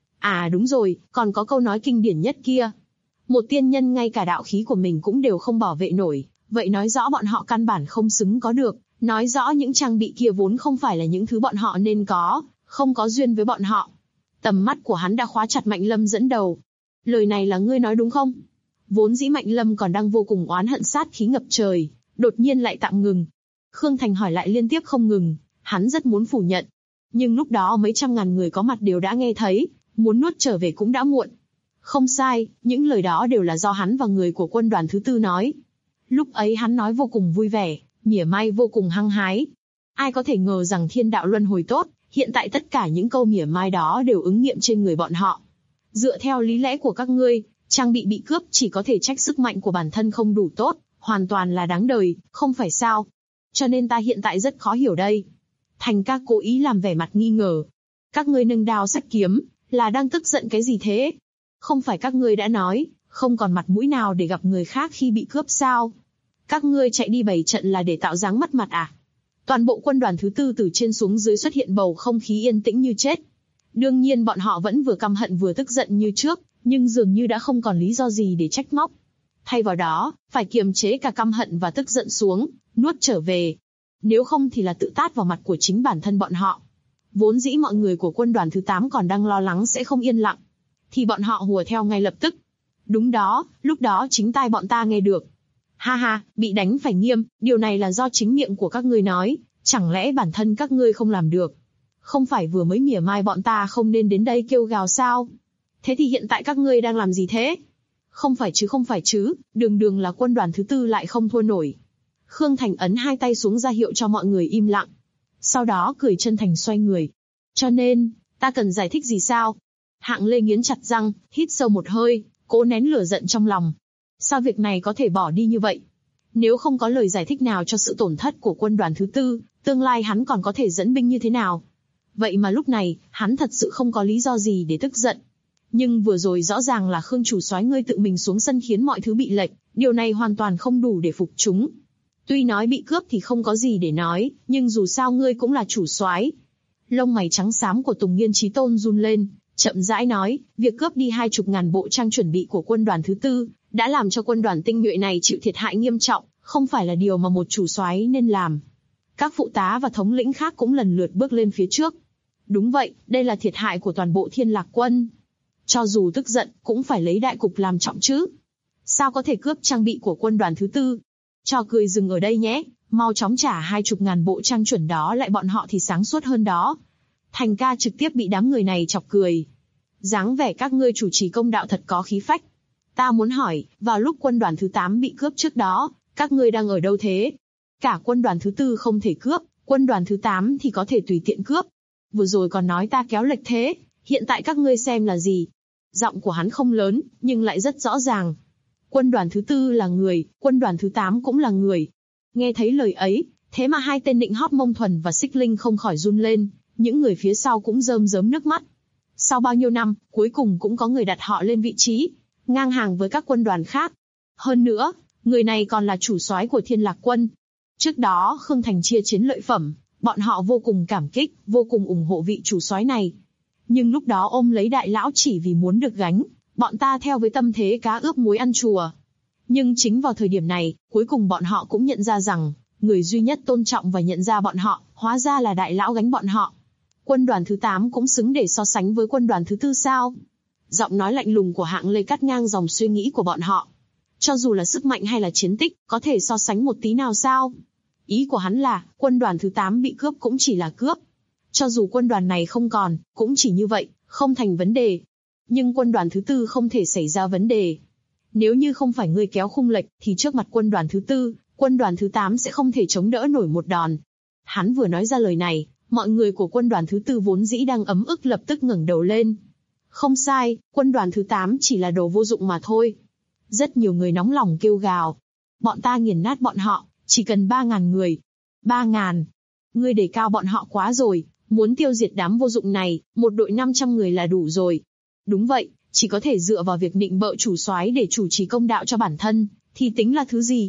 À đúng rồi, còn có câu nói kinh điển nhất kia. Một tiên nhân ngay cả đạo khí của mình cũng đều không bảo vệ nổi, vậy nói rõ bọn họ căn bản không xứng có được, nói rõ những trang bị kia vốn không phải là những thứ bọn họ nên có, không có duyên với bọn họ. Tầm mắt của hắn đã khóa chặt Mạnh Lâm dẫn đầu. Lời này là ngươi nói đúng không? Vốn dĩ Mạnh Lâm còn đang vô cùng oán hận sát khí ngập trời, đột nhiên lại tạm ngừng. Khương Thành hỏi lại liên tiếp không ngừng, hắn rất muốn phủ nhận. Nhưng lúc đó mấy trăm ngàn người có mặt đều đã nghe thấy, muốn nuốt trở về cũng đã muộn. Không sai, những lời đó đều là do hắn và người của quân đoàn thứ tư nói. Lúc ấy hắn nói vô cùng vui vẻ, mỉa mai vô cùng hăng hái. Ai có thể ngờ rằng thiên đạo luân hồi tốt, hiện tại tất cả những câu mỉa mai đó đều ứng nghiệm trên người bọn họ. Dựa theo lý lẽ của các ngươi, trang bị cướp chỉ có thể trách sức mạnh của bản thân không đủ tốt, hoàn toàn là đáng đời, không phải sao? Cho nên ta hiện tại rất khó hiểu đây. Thành ca cố ý làm vẻ mặt nghi ngờ. Các ngươi nâng đao xách kiếm, là đang tức giận cái gì thế? Không phải các ngươi đã nói, không còn mặt mũi nào để gặp người khác khi bị cướp sao? Các ngươi chạy đi bày trận là để tạo dáng mất mặt à? Toàn bộ quân đoàn thứ tư từ trên xuống dưới xuất hiện bầu không khí yên tĩnh như chết. Đương nhiên bọn họ vẫn vừa căm hận vừa tức giận như trước, nhưng dường như đã không còn lý do gì để trách móc. Thay vào đó, phải kiềm chế cả căm hận và tức giận xuống, nuốt trở về. Nếu không thì là tự tát vào mặt của chính bản thân bọn họ. Vốn dĩ mọi người của quân đoàn thứ 8 còn đang lo lắng sẽ không yên lặng, thì bọn họ hùa theo ngay lập tức. Đúng đó, lúc đó chính tai bọn ta nghe được. Ha ha, bị đánh phải nghiêm, điều này là do chính miệng của các ngươi nói, chẳng lẽ bản thân các ngươi không làm được? Không phải vừa mới mỉa mai bọn ta không nên đến đây kêu gào sao? Thế thì hiện tại các ngươi đang làm gì thế? Không phải chứ, đường là quân đoàn thứ tư lại không thua nổi. Khương Thành ấn hai tay xuống ra hiệu cho mọi người im lặng. Sau đó cười chân thành xoay người. Cho nên, ta cần giải thích gì sao? Hạng Lê nghiến chặt răng, hít sâu một hơi, cố nén lửa giận trong lòng. Sao việc này có thể bỏ đi như vậy? Nếu không có lời giải thích nào cho sự tổn thất của quân đoàn thứ tư, tương lai hắn còn có thể dẫn binh như thế nào? Vậy mà lúc này, hắn thật sự không có lý do gì để tức giận. Nhưng vừa rồi rõ ràng là Khương chủ soái ngươi tự mình xuống sân khiến mọi thứ bị lệch, điều này hoàn toàn không đủ để phục chúng. Tuy nói bị cướp thì không có gì để nói, nhưng dù sao ngươi cũng là chủ soái. Lông mày trắng xám của Tùng Nghiên Chí Tôn run lên, chậm rãi nói, việc cướp đi 20.000 bộ trang chuẩn bị của quân đoàn thứ tư, đã làm cho quân đoàn tinh nhuệ này chịu thiệt hại nghiêm trọng, không phải là điều mà một chủ soái nên làm. Các phụ tá và thống lĩnh khác cũng lần lượt bước lên phía trước. Đúng vậy, đây là thiệt hại của toàn bộ Thiên Lạc quân. Cho dù tức giận, cũng phải lấy đại cục làm trọng chứ. Sao có thể cướp trang bị của quân đoàn thứ tư? Trò cười dừng ở đây nhé, mau chóng trả 20.000 bộ trang chuẩn đó lại bọn họ thì sáng suốt hơn đó. Thành ca trực tiếp bị đám người này chọc cười. Dáng vẻ các ngươi chủ trì công đạo thật có khí phách. Ta muốn hỏi, vào lúc quân đoàn thứ 8 bị cướp trước đó, các ngươi đang ở đâu thế? Cả quân đoàn thứ tư không thể cướp, quân đoàn thứ 8 thì có thể tùy tiện cướp. Vừa rồi còn nói ta kéo lệch thế, hiện tại các ngươi xem là gì? Giọng của hắn không lớn, nhưng lại rất rõ ràng. Quân đoàn thứ tư là người, quân đoàn thứ 8 cũng là người. Nghe thấy lời ấy, thế mà hai tên Nịnh Hót Mông Thuần và Xích Linh không khỏi run lên, những người phía sau cũng rơm rớm nước mắt. Sau bao nhiêu năm, cuối cùng cũng có người đặt họ lên vị trí, ngang hàng với các quân đoàn khác. Hơn nữa, người này còn là chủ soái của Thiên Lạc quân. Trước đó Khương Thành chia chiến lợi phẩm, bọn họ vô cùng cảm kích, vô cùng ủng hộ vị chủ soái này. Nhưng lúc đó ôm lấy đại lão chỉ vì muốn được gánh, bọn ta theo với tâm thế cá ướp muối ăn chùa. Nhưng chính vào thời điểm này, cuối cùng bọn họ cũng nhận ra rằng, người duy nhất tôn trọng và nhận ra bọn họ, hóa ra là đại lão gánh bọn họ. Quân đoàn thứ 8 cũng xứng để so sánh với quân đoàn thứ tư sao? Giọng nói lạnh lùng của Hạng Lê cắt ngang dòng suy nghĩ của bọn họ. Cho dù là sức mạnh hay là chiến tích, có thể so sánh một tí nào sao? Ý của hắn là, quân đoàn thứ 8 bị cướp cũng chỉ là cướp. Cho dù quân đoàn này không còn, cũng chỉ như vậy, không thành vấn đề. Nhưng quân đoàn thứ tư không thể xảy ra vấn đề. Nếu như không phải ngươi kéo khung lệch, thì trước mặt quân đoàn thứ tư, quân đoàn thứ 8 sẽ không thể chống đỡ nổi một đòn. Hắn vừa nói ra lời này, mọi người của quân đoàn thứ tư vốn dĩ đang ấm ức lập tức ngẩng đầu lên. Không sai, quân đoàn thứ 8 chỉ là đồ vô dụng mà thôi. Rất nhiều người nóng lòng kêu gào. Bọn ta nghiền nát bọn họ, chỉ cần 3.000 người. 3.000. Ngươi đề cao bọn họ quá rồi, muốn tiêu diệt đám vô dụng này, một đội 500 người là đủ rồi. Đúng vậy, chỉ có thể dựa vào việc nịnh bợ chủ soái để chủ trì công đạo cho bản thân, thì tính là thứ gì?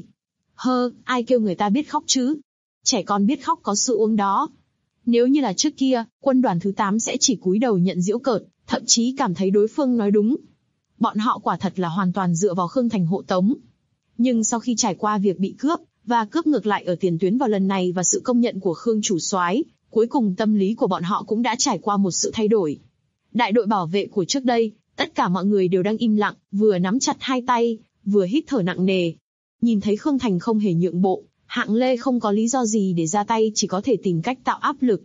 Ai kêu người ta biết khóc chứ? Trẻ con biết khóc có sự uống đó. Nếu như là trước kia, quân đoàn thứ 8 sẽ chỉ cúi đầu nhận giễu cợt, thậm chí cảm thấy đối phương nói đúng. Bọn họ quả thật là hoàn toàn dựa vào Khương Thành hộ tống. Nhưng sau khi trải qua việc bị cướp, và cướp ngược lại ở tiền tuyến vào lần này và sự công nhận của Khương chủ soái, cuối cùng tâm lý của bọn họ cũng đã trải qua một sự thay đổi. Đại đội bảo vệ của trước đây, tất cả mọi người đều đang im lặng, vừa nắm chặt hai tay, vừa hít thở nặng nề. Nhìn thấy Khương Thành không hề nhượng bộ, Hạng Lê không có lý do gì để ra tay, chỉ có thể tìm cách tạo áp lực.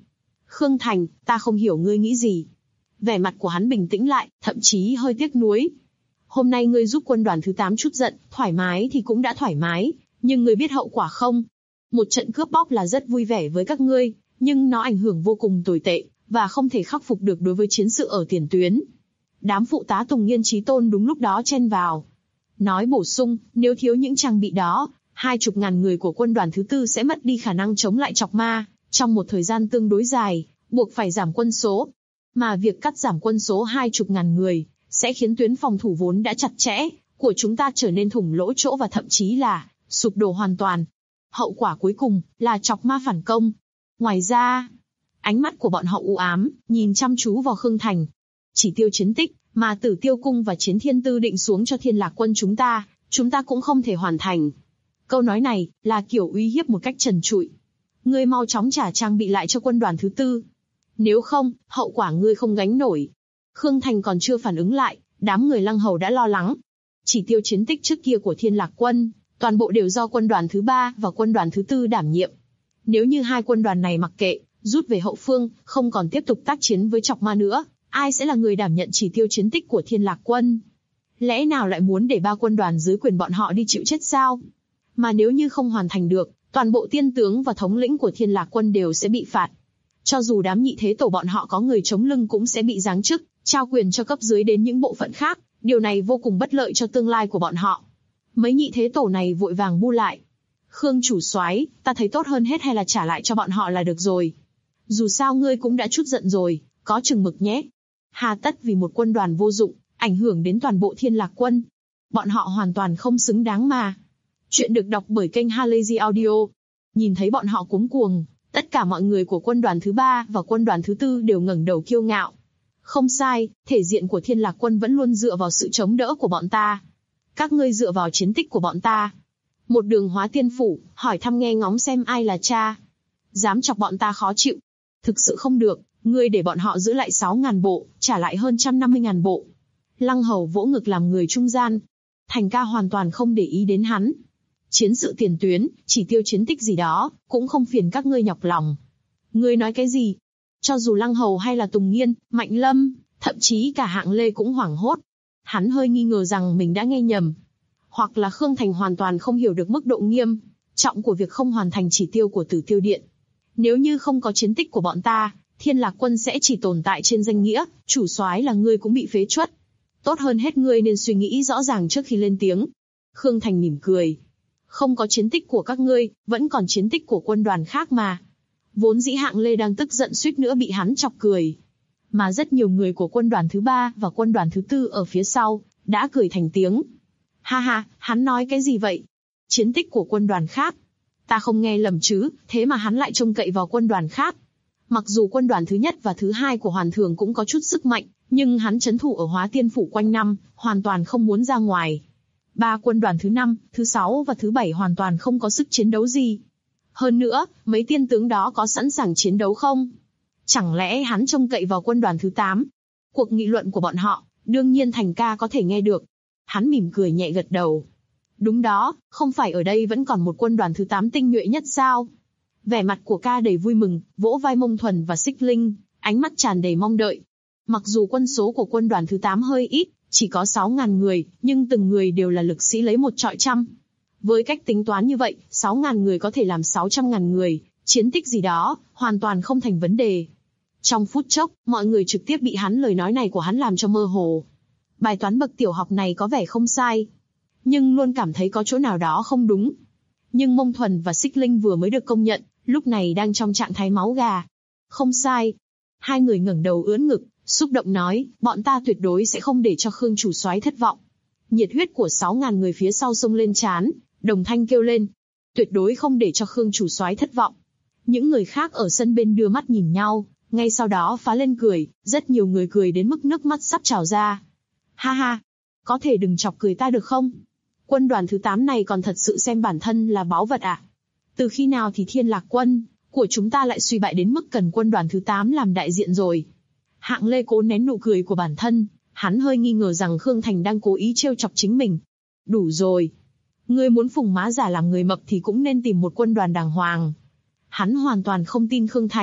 Khương Thành, ta không hiểu ngươi nghĩ gì. Vẻ mặt của hắn bình tĩnh lại, thậm chí hơi tiếc nuối. Hôm nay ngươi giúp quân đoàn thứ 8 chút giận, thoải mái thì cũng đã thoải mái, nhưng ngươi biết hậu quả không? Một trận cướp bóc là rất vui vẻ với các ngươi, nhưng nó ảnh hưởng vô cùng tồi tệ, và không thể khắc phục được đối với chiến sự ở tiền tuyến. Đám phụ tá Tùng Nghiên Chí Tôn đúng lúc đó chen vào. Nói bổ sung, nếu thiếu những trang bị đó, 20.000 người của quân đoàn thứ 4 sẽ mất đi khả năng chống lại Chọc Ma, trong một thời gian tương đối dài, buộc phải giảm quân số. Mà việc cắt giảm quân số 20.000 người, sẽ khiến tuyến phòng thủ vốn đã chặt chẽ, của chúng ta trở nên thủng lỗ chỗ và thậm chí là sụp đổ hoàn toàn. Hậu quả cuối cùng là Chọc Ma phản công. Ngoài ra, ánh mắt của bọn họ u ám, nhìn chăm chú vào Khương Thành. Chỉ tiêu chiến tích mà Tử Tiêu Cung và Chiến Thiên Tư định xuống cho Thiên Lạc Quân chúng ta cũng không thể hoàn thành. Câu nói này là kiểu uy hiếp một cách trần trụi. Ngươi mau chóng trả trang bị lại cho quân đoàn thứ 4. Nếu không, hậu quả ngươi không gánh nổi. Khương Thành còn chưa phản ứng lại, đám người Lăng Hầu đã lo lắng. Chỉ tiêu chiến tích trước kia của Thiên Lạc Quân, toàn bộ đều do quân đoàn thứ 3 và quân đoàn thứ 4 đảm nhiệm. Nếu như hai quân đoàn này mặc kệ, rút về hậu phương, không còn tiếp tục tác chiến với Chọc Ma nữa, ai sẽ là người đảm nhận chỉ tiêu chiến tích của Thiên Lạc Quân? Lẽ nào lại muốn để ba quân đoàn dưới quyền bọn họ đi chịu chết sao? Mà nếu như không hoàn thành được, toàn bộ tiên tướng và thống lĩnh của Thiên Lạc Quân đều sẽ bị phạt. Cho dù đám nhị thế tổ bọn họ có người chống lưng cũng sẽ bị giáng chức, trao quyền cho cấp dưới đến những bộ phận khác, điều này vô cùng bất lợi cho tương lai của bọn họ. Mấy nhị thế tổ này vội vàng bu lại. Khương chủ soái, ta thấy tốt hơn hết hay là trả lại cho bọn họ là được rồi. Dù sao ngươi cũng đã chút giận rồi, có chừng mực nhé. Hà tất vì một quân đoàn vô dụng, ảnh hưởng đến toàn bộ Thiên Lạc Quân. Bọn họ hoàn toàn không xứng đáng mà. Chuyện được đọc bởi kênh Halazy Audio. Nhìn thấy bọn họ cuống cuồng, tất cả mọi người của quân đoàn thứ 3 và quân đoàn thứ 4 đều ngẩng đầu kiêu ngạo. Không sai, thể diện của Thiên Lạc Quân vẫn luôn dựa vào sự chống đỡ của bọn ta. Các ngươi dựa vào chiến tích của bọn ta. Một đường hóa tiên phủ, hỏi thăm nghe ngóng xem ai là cha. Dám chọc bọn ta khó chịu. Thực sự không được, ngươi để bọn họ giữ lại 6.000 bộ, trả lại hơn 150.000 bộ. Lăng Hầu vỗ ngực làm người trung gian. Thành ca hoàn toàn không để ý đến hắn. Chiến sự tiền tuyến, chỉ tiêu chiến tích gì đó, cũng không phiền các ngươi nhọc lòng. Ngươi nói cái gì? Cho dù Lăng Hầu hay là Tùng Nghiên, Mạnh Lâm, thậm chí cả Hạng Lê cũng hoảng hốt. Hắn hơi nghi ngờ rằng mình đã nghe nhầm. Hoặc là Khương Thành hoàn toàn không hiểu được mức độ nghiêm trọng của việc không hoàn thành chỉ tiêu của Tử Tiêu Điện. Nếu như không có chiến tích của bọn ta, Thiên Lạc Quân sẽ chỉ tồn tại trên danh nghĩa, chủ soái là ngươi cũng bị phế truất. Tốt hơn hết ngươi nên suy nghĩ rõ ràng trước khi lên tiếng. Khương Thành mỉm cười. Không có chiến tích của các ngươi, vẫn còn chiến tích của quân đoàn khác mà. Vốn dĩ Hạng Lê đang tức giận suýt nữa bị hắn chọc cười. Mà rất nhiều người của quân đoàn thứ 3 và quân đoàn thứ 4 ở phía sau, đã cười thành tiếng. Ha ha, hắn nói cái gì vậy? Chiến tích của quân đoàn khác. Ta không nghe lầm chứ, thế mà hắn lại trông cậy vào quân đoàn khác. Mặc dù quân đoàn thứ nhất và thứ 2 của Hoàn Thường cũng có chút sức mạnh, nhưng hắn trấn thủ ở Hóa Tiên Phủ quanh năm, hoàn toàn không muốn ra ngoài. Ba quân đoàn thứ 5, thứ 6 và thứ 7 hoàn toàn không có sức chiến đấu gì. Hơn nữa, mấy tiên tướng đó có sẵn sàng chiến đấu không? Chẳng lẽ hắn trông cậy vào quân đoàn thứ 8? Cuộc nghị luận của bọn họ, đương nhiên Thành ca có thể nghe được. Hắn mỉm cười nhẹ gật đầu. Đúng đó, không phải ở đây vẫn còn một quân đoàn thứ 8 tinh nhuệ nhất sao? Vẻ mặt của ca đầy vui mừng, vỗ vai Mông Thuần và Xích Linh, ánh mắt tràn đầy mong đợi. Mặc dù quân số của quân đoàn thứ 8 hơi ít, chỉ có 6.000 người, nhưng từng người đều là lực sĩ lấy một trọi trăm. Với cách tính toán như vậy, 6.000 người có thể làm 600.000 người, chiến tích gì đó, hoàn toàn không thành vấn đề. Trong phút chốc, mọi người trực tiếp bị lời nói này của hắn làm cho mơ hồ. Bài toán bậc tiểu học này có vẻ không sai, nhưng luôn cảm thấy có chỗ nào đó không đúng. Nhưng Mông Thuần và Xích Linh vừa mới được công nhận, lúc này đang trong trạng thái máu gà. Không sai. Hai người ngẩng đầu ưỡn ngực, xúc động nói, bọn ta tuyệt đối sẽ không để cho Khương chủ soái thất vọng. Nhiệt huyết của 6.000 người phía sau xông lên trán, đồng thanh kêu lên. Tuyệt đối không để cho Khương chủ soái thất vọng. Những người khác ở sân bên đưa mắt nhìn nhau, ngay sau đó phá lên cười, rất nhiều người cười đến mức nước mắt sắp trào ra. Ha ha, có thể đừng chọc cười ta được không? Quân đoàn thứ 8 này còn thật sự xem bản thân là báu vật à? Từ khi nào thì Thiên Lạc Quân của chúng ta lại suy bại đến mức cần quân đoàn thứ 8 làm đại diện rồi? Hạng Lê cố nén nụ cười của bản thân, hắn hơi nghi ngờ rằng Khương Thành đang cố ý trêu chọc chính mình. Đủ rồi. Ngươi muốn phùng má giả làm người mập thì cũng nên tìm một quân đoàn đàng hoàng. Hắn hoàn toàn không tin Khương Thành,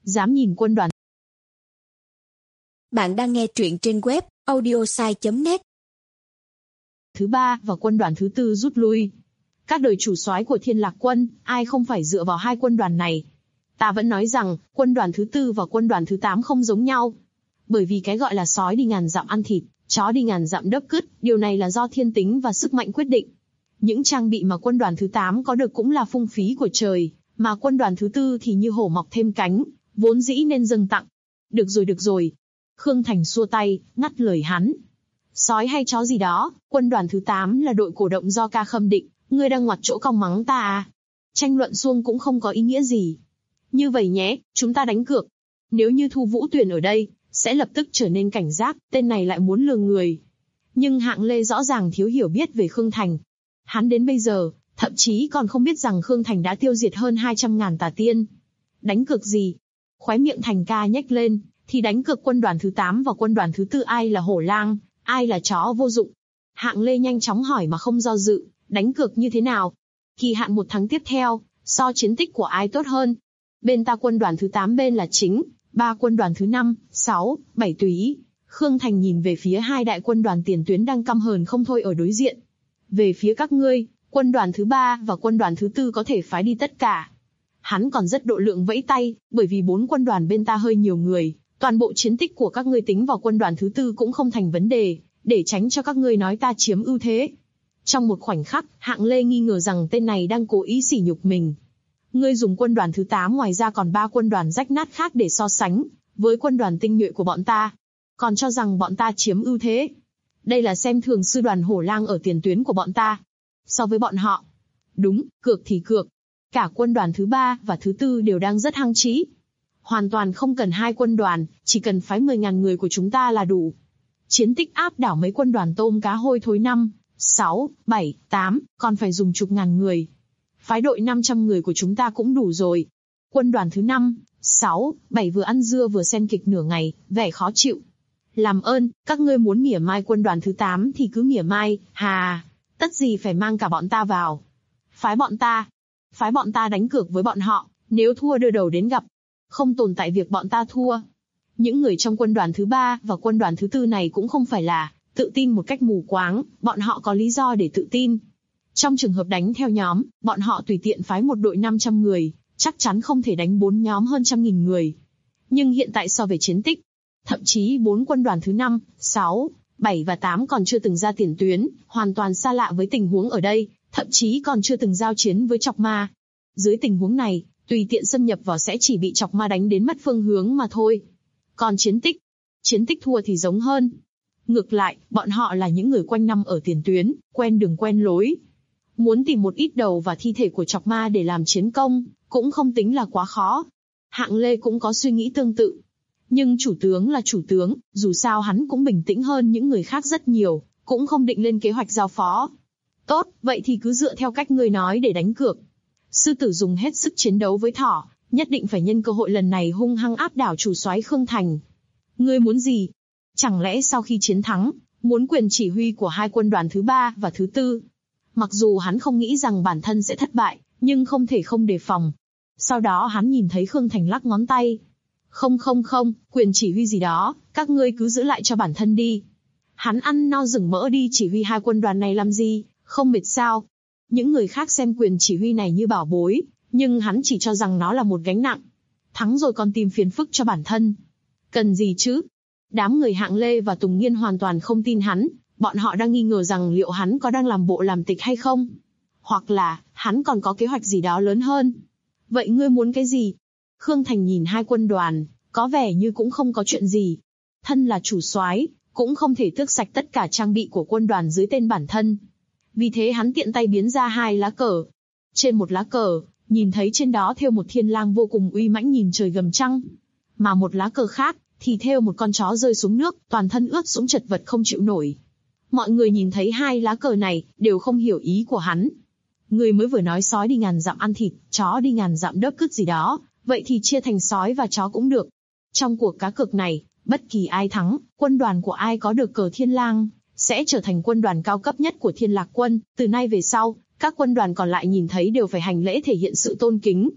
Dám nhìn quân đoàn. Bạn đang nghe truyện trên web audiosai.net. Thứ 3 và quân đoàn thứ 4 rút lui. Các đời chủ soái của Thiên Lạc Quân, ai không phải dựa vào hai quân đoàn này. Ta vẫn nói rằng, quân đoàn thứ 4 và quân đoàn thứ 8 không giống nhau. Bởi vì cái gọi là sói đi ngàn dặm ăn thịt, chó đi ngàn dặm đớp cứt, điều này là do thiên tính và sức mạnh quyết định. Những trang bị mà quân đoàn thứ 8 có được cũng là phung phí của trời, mà quân đoàn thứ 4 thì như hổ mọc thêm cánh, vốn dĩ nên dâng tặng. Được rồi. Khương Thành xua tay, ngắt lời hắn. Sói hay chó gì đó, quân đoàn thứ 8 là đội cổ động do Ca Khâm định, ngươi đang ngoặt chỗ cong mắng ta à? Tranh luận suông cũng không có ý nghĩa gì. Như vậy nhé, chúng ta đánh cược. Nếu như Thu Vũ Tuyền ở đây, sẽ lập tức trở nên cảnh giác, tên này lại muốn lừa người. Nhưng Hạng Lê rõ ràng thiếu hiểu biết về Khương Thành. Hắn đến bây giờ, thậm chí còn không biết rằng Khương Thành đã tiêu diệt hơn 200.000 tà tiên. Đánh cược gì? Khóe miệng Thành ca nhếch lên, thì đánh cược quân đoàn thứ 8 và quân đoàn thứ 4 ai là hổ lang, ai là chó vô dụng. Hạng Lê nhanh chóng hỏi mà không do dự, đánh cược như thế nào? Kỳ hạn 1 tháng tiếp theo, so chiến tích của ai tốt hơn? Bên ta quân đoàn thứ 8 bên là chính, 3 quân đoàn thứ 5, 6, 7 tùy ý. Khương Thành nhìn về phía hai đại quân đoàn tiền tuyến đang căm hờn không thôi ở đối diện. Về phía các ngươi, quân đoàn thứ 3 và quân đoàn thứ 4 có thể phái đi tất cả. Hắn còn rất độ lượng vẫy tay, bởi vì 4 quân đoàn bên ta hơi nhiều người, toàn bộ chiến tích của các ngươi tính vào quân đoàn thứ 4 cũng không thành vấn đề, để tránh cho các ngươi nói ta chiếm ưu thế. Trong một khoảnh khắc, Hạng Lê nghi ngờ rằng tên này đang cố ý sỉ nhục mình. Ngươi dùng quân đoàn thứ 8 ngoài ra còn 3 quân đoàn rách nát khác để so sánh với quân đoàn tinh nhuệ của bọn ta, còn cho rằng bọn ta chiếm ưu thế. Đây là xem thường sư đoàn hổ lang ở tiền tuyến của bọn ta. So với bọn họ, đúng, cược thì cược. Cả quân đoàn thứ 3 và thứ 4 đều đang rất hăng chí. Hoàn toàn không cần 2 quân đoàn, chỉ cần phái 10.000 người của chúng ta là đủ. Chiến tích áp đảo mấy quân đoàn tôm cá hôi thối 5, 6, 7, 8, còn phải dùng chục ngàn người. Phái đội 500 người của chúng ta cũng đủ rồi. Quân đoàn thứ 5, 6, 7 vừa ăn dưa vừa xem kịch nửa ngày, vẻ khó chịu. Làm ơn, các ngươi muốn mỉa mai quân đoàn thứ 8 thì cứ mỉa mai, hà, tất gì phải mang cả bọn ta vào. Phái bọn ta đánh cược với bọn họ, nếu thua đưa đầu đến gặp. Không tồn tại việc bọn ta thua. Những người trong quân đoàn thứ 3 và quân đoàn thứ 4 này cũng không phải là tự tin một cách mù quáng, bọn họ có lý do để tự tin. Trong trường hợp đánh theo nhóm, bọn họ tùy tiện phái một đội 500 người, chắc chắn không thể đánh 4 nhóm hơn 100.000 người. Nhưng hiện tại so về chiến tích, thậm chí 4 quân đoàn thứ 5, 6, 7 và 8 còn chưa từng ra tiền tuyến, hoàn toàn xa lạ với tình huống ở đây, thậm chí còn chưa từng giao chiến với Chọc Ma. Dưới tình huống này, tùy tiện xâm nhập vào sẽ chỉ bị Chọc Ma đánh đến mất phương hướng mà thôi. Còn chiến tích thua thì giống hơn. Ngược lại, bọn họ là những người quanh năm ở tiền tuyến, quen đường quen lối. Muốn tìm một ít đầu và thi thể của Chọc Ma để làm chiến công, cũng không tính là quá khó. Hạng Lê cũng có suy nghĩ tương tự. Nhưng chủ tướng là chủ tướng, dù sao hắn cũng bình tĩnh hơn những người khác rất nhiều, cũng không định lên kế hoạch giao phó. Tốt, vậy thì cứ dựa theo cách ngươi nói để đánh cược. Sư tử dùng hết sức chiến đấu với thỏ, nhất định phải nhân cơ hội lần này hung hăng áp đảo chủ soái Khương Thành. Ngươi muốn gì? Chẳng lẽ sau khi chiến thắng, muốn quyền chỉ huy của hai quân đoàn thứ 3 và thứ 4? Mặc dù hắn không nghĩ rằng bản thân sẽ thất bại, nhưng không thể không đề phòng. Sau đó hắn nhìn thấy Khương Thành lắc ngón tay. Không, quyền chỉ huy gì đó, các ngươi cứ giữ lại cho bản thân đi. Hắn ăn no rừng mỡ đi chỉ huy hai quân đoàn này làm gì, không mệt sao? Những người khác xem quyền chỉ huy này như bảo bối, nhưng hắn chỉ cho rằng nó là một gánh nặng. Thắng rồi còn tìm phiền phức cho bản thân. Cần gì chứ? Đám người Hạng Lê và Tùng Nghiên hoàn toàn không tin hắn, bọn họ đang nghi ngờ rằng liệu hắn có đang làm bộ làm tịch hay không? Hoặc là, hắn còn có kế hoạch gì đó lớn hơn. Vậy ngươi muốn cái gì? Khương Thành nhìn hai quân đoàn, có vẻ như cũng không có chuyện gì. Thân là chủ soái, cũng không thể tước sạch tất cả trang bị của quân đoàn dưới tên bản thân. Vì thế hắn tiện tay biến ra 2 lá cờ. Trên một lá cờ, nhìn thấy trên đó thêu một thiên lang vô cùng uy mãnh nhìn trời gầm trăng. Mà một lá cờ khác, thì thêu một con chó rơi xuống nước, toàn thân ướt sũng chật vật không chịu nổi. Mọi người nhìn thấy 2 lá cờ này, đều không hiểu ý của hắn. Người mới vừa nói sói đi ngàn dặm ăn thịt, chó đi ngàn dặm đớp cứt gì đó, vậy thì chia thành sói và chó cũng được. Trong cuộc cá cược này, bất kỳ ai thắng, quân đoàn của ai có được cờ thiên lang, sẽ trở thành quân đoàn cao cấp nhất của Thiên Lạc Quân. Từ nay về sau, các quân đoàn còn lại nhìn thấy đều phải hành lễ thể hiện sự tôn kính.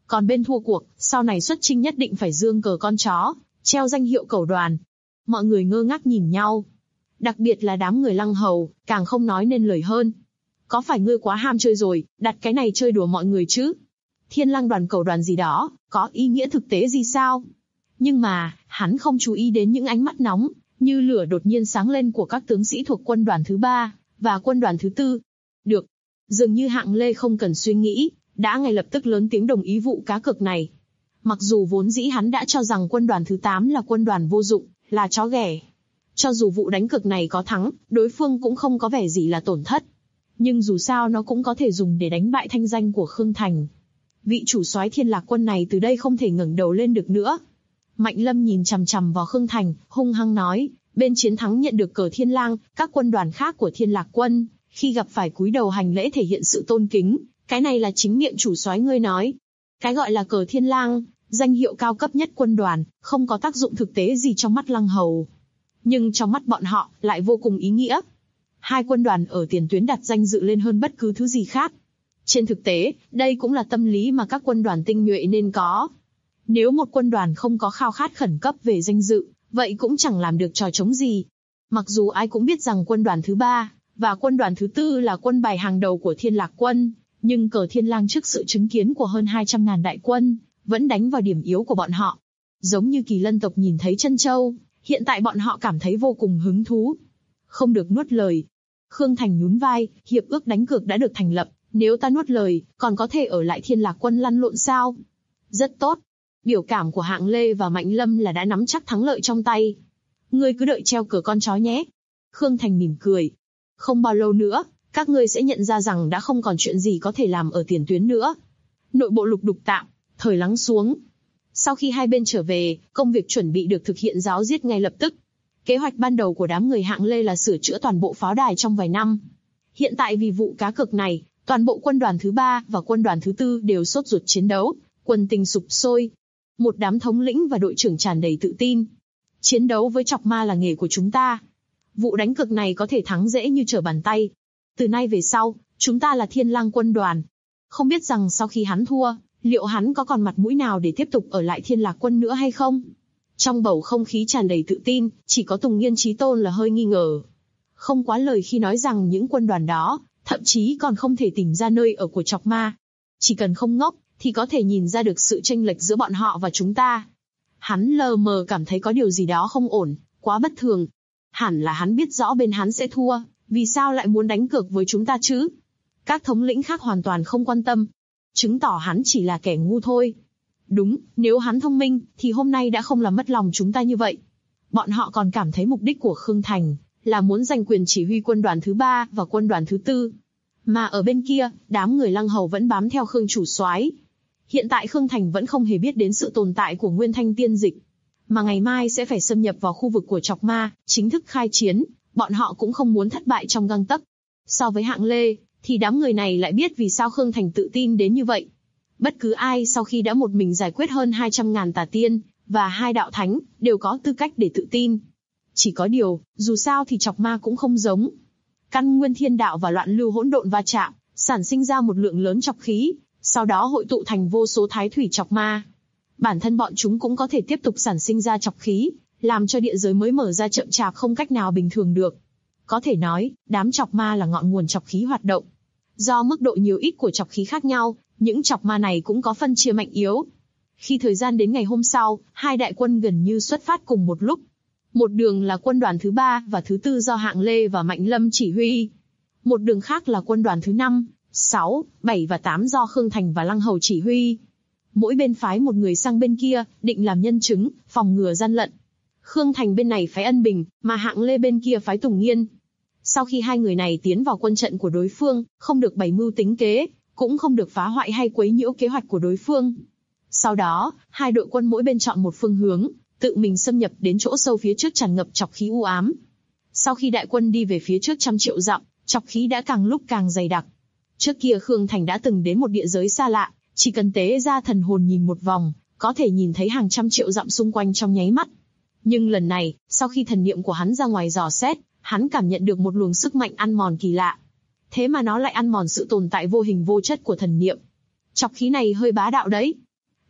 Còn bên thua cuộc, sau này xuất chinh nhất định phải dương cờ con chó, treo danh hiệu cẩu đoàn. Mọi người ngơ ngác nhìn nhau. Đặc biệt là đám người Lăng Hầu, càng không nói nên lời hơn. Có phải ngươi quá ham chơi rồi, đặt cái này chơi đùa mọi người chứ? Thiên Lang đoàn cẩu đoàn gì đó, có ý nghĩa thực tế gì sao? Nhưng mà, hắn không chú ý đến những ánh mắt nóng, như lửa đột nhiên sáng lên của các tướng sĩ thuộc quân đoàn thứ 3 và quân đoàn thứ 4. Được. Dường như Hạng Lê không cần suy nghĩ, đã ngay lập tức lớn tiếng đồng ý vụ cá cược này. Mặc dù vốn dĩ hắn đã cho rằng quân đoàn thứ 8 là quân đoàn vô dụng, là chó ghẻ. Cho dù vụ đánh cược này có thắng, đối phương cũng không có vẻ gì là tổn thất. Nhưng dù sao nó cũng có thể dùng để đánh bại thanh danh của Khương Thành. Vị chủ soái Thiên Lạc quân này từ đây không thể ngẩng đầu lên được nữa. Mạnh Lâm nhìn chằm chằm vào Khương Thành, hung hăng nói, bên chiến thắng nhận được cờ Thiên Lang, các quân đoàn khác của Thiên Lạc quân, khi gặp phải cúi đầu hành lễ thể hiện sự tôn kính, cái này là chính miệng chủ soái ngươi nói. Cái gọi là cờ Thiên Lang, danh hiệu cao cấp nhất quân đoàn, không có tác dụng thực tế gì trong mắt Lăng Hầu. Nhưng trong mắt bọn họ, lại vô cùng ý nghĩa. Hai quân đoàn ở tiền tuyến đặt danh dự lên hơn bất cứ thứ gì khác. Trên thực tế, đây cũng là tâm lý mà các quân đoàn tinh nhuệ nên có. Nếu một quân đoàn không có khao khát khẩn cấp về danh dự, vậy cũng chẳng làm được trò trống gì. Mặc dù ai cũng biết rằng quân đoàn thứ 3 và quân đoàn thứ 4 là quân bài hàng đầu của Thiên Lạc quân, nhưng cờ Thiên Lang trước sự chứng kiến của hơn 200.000 đại quân, vẫn đánh vào điểm yếu của bọn họ. Giống như Kỳ Lân tộc nhìn thấy Trân Châu, hiện tại bọn họ cảm thấy vô cùng hứng thú. Không được nuốt lời. Khương Thành nhún vai, hiệp ước đánh cược đã được thành lập, nếu ta nuốt lời, còn có thể ở lại Thiên Lạc quân lăn lộn sao? Rất tốt. Biểu cảm của Hạng Lê và Mạnh Lâm là đã nắm chắc thắng lợi trong tay. Ngươi cứ đợi treo cờ con chó nhé. Khương Thành mỉm cười. Không bao lâu nữa, các ngươi sẽ nhận ra rằng đã không còn chuyện gì có thể làm ở tiền tuyến nữa. Nội bộ lục đục tạm, thời lắng xuống. Sau khi hai bên trở về, công việc chuẩn bị được thực hiện ráo riết ngay lập tức. Kế hoạch ban đầu của đám người Hạng Lê là sửa chữa toàn bộ pháo đài trong vài năm. Hiện tại vì vụ cá cược này, toàn bộ quân đoàn thứ 3 và quân đoàn thứ 4 đều sốt ruột chiến đấu, quân tình sục sôi. Một đám thống lĩnh và đội trưởng tràn đầy tự tin. Chiến đấu với chọc ma là nghề của chúng ta. Vụ đánh cược này có thể thắng dễ như trở bàn tay. Từ nay về sau, chúng ta là Thiên Lang quân đoàn. Không biết rằng sau khi hắn thua, liệu hắn có còn mặt mũi nào để tiếp tục ở lại Thiên Lạc quân nữa hay không? Trong bầu không khí tràn đầy tự tin, chỉ có Tùng Nghiên Chí Tôn là hơi nghi ngờ. Không quá lời khi nói rằng những quân đoàn đó, thậm chí còn không thể tìm ra nơi ở của chọc ma. Chỉ cần không ngốc, thì có thể nhìn ra được sự chênh lệch giữa bọn họ và chúng ta. Hắn lờ mờ cảm thấy có điều gì đó không ổn, quá bất thường. Hẳn là hắn biết rõ bên hắn sẽ thua, vì sao lại muốn đánh cược với chúng ta chứ? Các thống lĩnh khác hoàn toàn không quan tâm. Chứng tỏ hắn chỉ là kẻ ngu thôi. Đúng, nếu hắn thông minh, thì hôm nay đã không làm mất lòng chúng ta như vậy. Bọn họ còn cảm thấy mục đích của Khương Thành là muốn giành quyền chỉ huy quân đoàn thứ 3 và quân đoàn thứ 4. Mà ở bên kia, đám người Lăng Hầu vẫn bám theo Khương chủ soái. Hiện tại Khương Thành vẫn không hề biết đến sự tồn tại của Nguyên Thanh tiên dịch. Mà ngày mai sẽ phải xâm nhập vào khu vực của chọc ma, chính thức khai chiến, bọn họ cũng không muốn thất bại trong gang tấc. So với Hạng Lê, thì đám người này lại biết vì sao Khương Thành tự tin đến như vậy. Bất cứ ai sau khi đã một mình giải quyết hơn 200.000 tà tiên, và 2 đạo thánh, đều có tư cách để tự tin. Chỉ có điều, dù sao thì chọc ma cũng không giống. Căn nguyên thiên đạo và loạn lưu hỗn độn va chạm, sản sinh ra một lượng lớn chọc khí, sau đó hội tụ thành vô số thái thủy chọc ma. Bản thân bọn chúng cũng có thể tiếp tục sản sinh ra chọc khí, làm cho địa giới mới mở ra chậm chạp không cách nào bình thường được. Có thể nói, đám chọc ma là ngọn nguồn chọc khí hoạt động. Do mức độ nhiều ít của chọc khí khác nhau, những chọc ma này cũng có phân chia mạnh yếu. Khi thời gian đến ngày hôm sau, hai đại quân gần như xuất phát cùng một lúc. Một đường là quân đoàn thứ 3 và thứ 4 do Hạng Lê và Mạnh Lâm chỉ huy. Một đường khác là quân đoàn thứ 5, 6, 7 và 8 do Khương Thành và Lăng Hầu chỉ huy. Mỗi bên phái một người sang bên kia, định làm nhân chứng, phòng ngừa gian lận. Khương Thành bên này phái Ân Bình, mà Hạng Lê bên kia phái Tùng Nghiên. Sau khi hai người này tiến vào quân trận của đối phương, không được bày mưu tính kế, cũng không được phá hoại hay quấy nhiễu kế hoạch của đối phương. Sau đó, hai đội quân mỗi bên chọn một phương hướng, tự mình xâm nhập đến chỗ sâu phía trước tràn ngập chọc khí u ám. Sau khi đại quân đi về phía trước 100 triệu dặm, chọc khí đã càng lúc càng dày đặc. Trước kia Khương Thành đã từng đến một địa giới xa lạ, chỉ cần tế ra thần hồn nhìn một vòng, có thể nhìn thấy hàng trăm triệu dặm xung quanh trong nháy mắt. Nhưng lần này, sau khi thần niệm của hắn ra ngoài dò xét, hắn cảm nhận được một luồng sức mạnh ăn mòn kỳ lạ. Thế mà nó lại ăn mòn sự tồn tại vô hình vô chất của thần niệm. Chọc khí này hơi bá đạo đấy.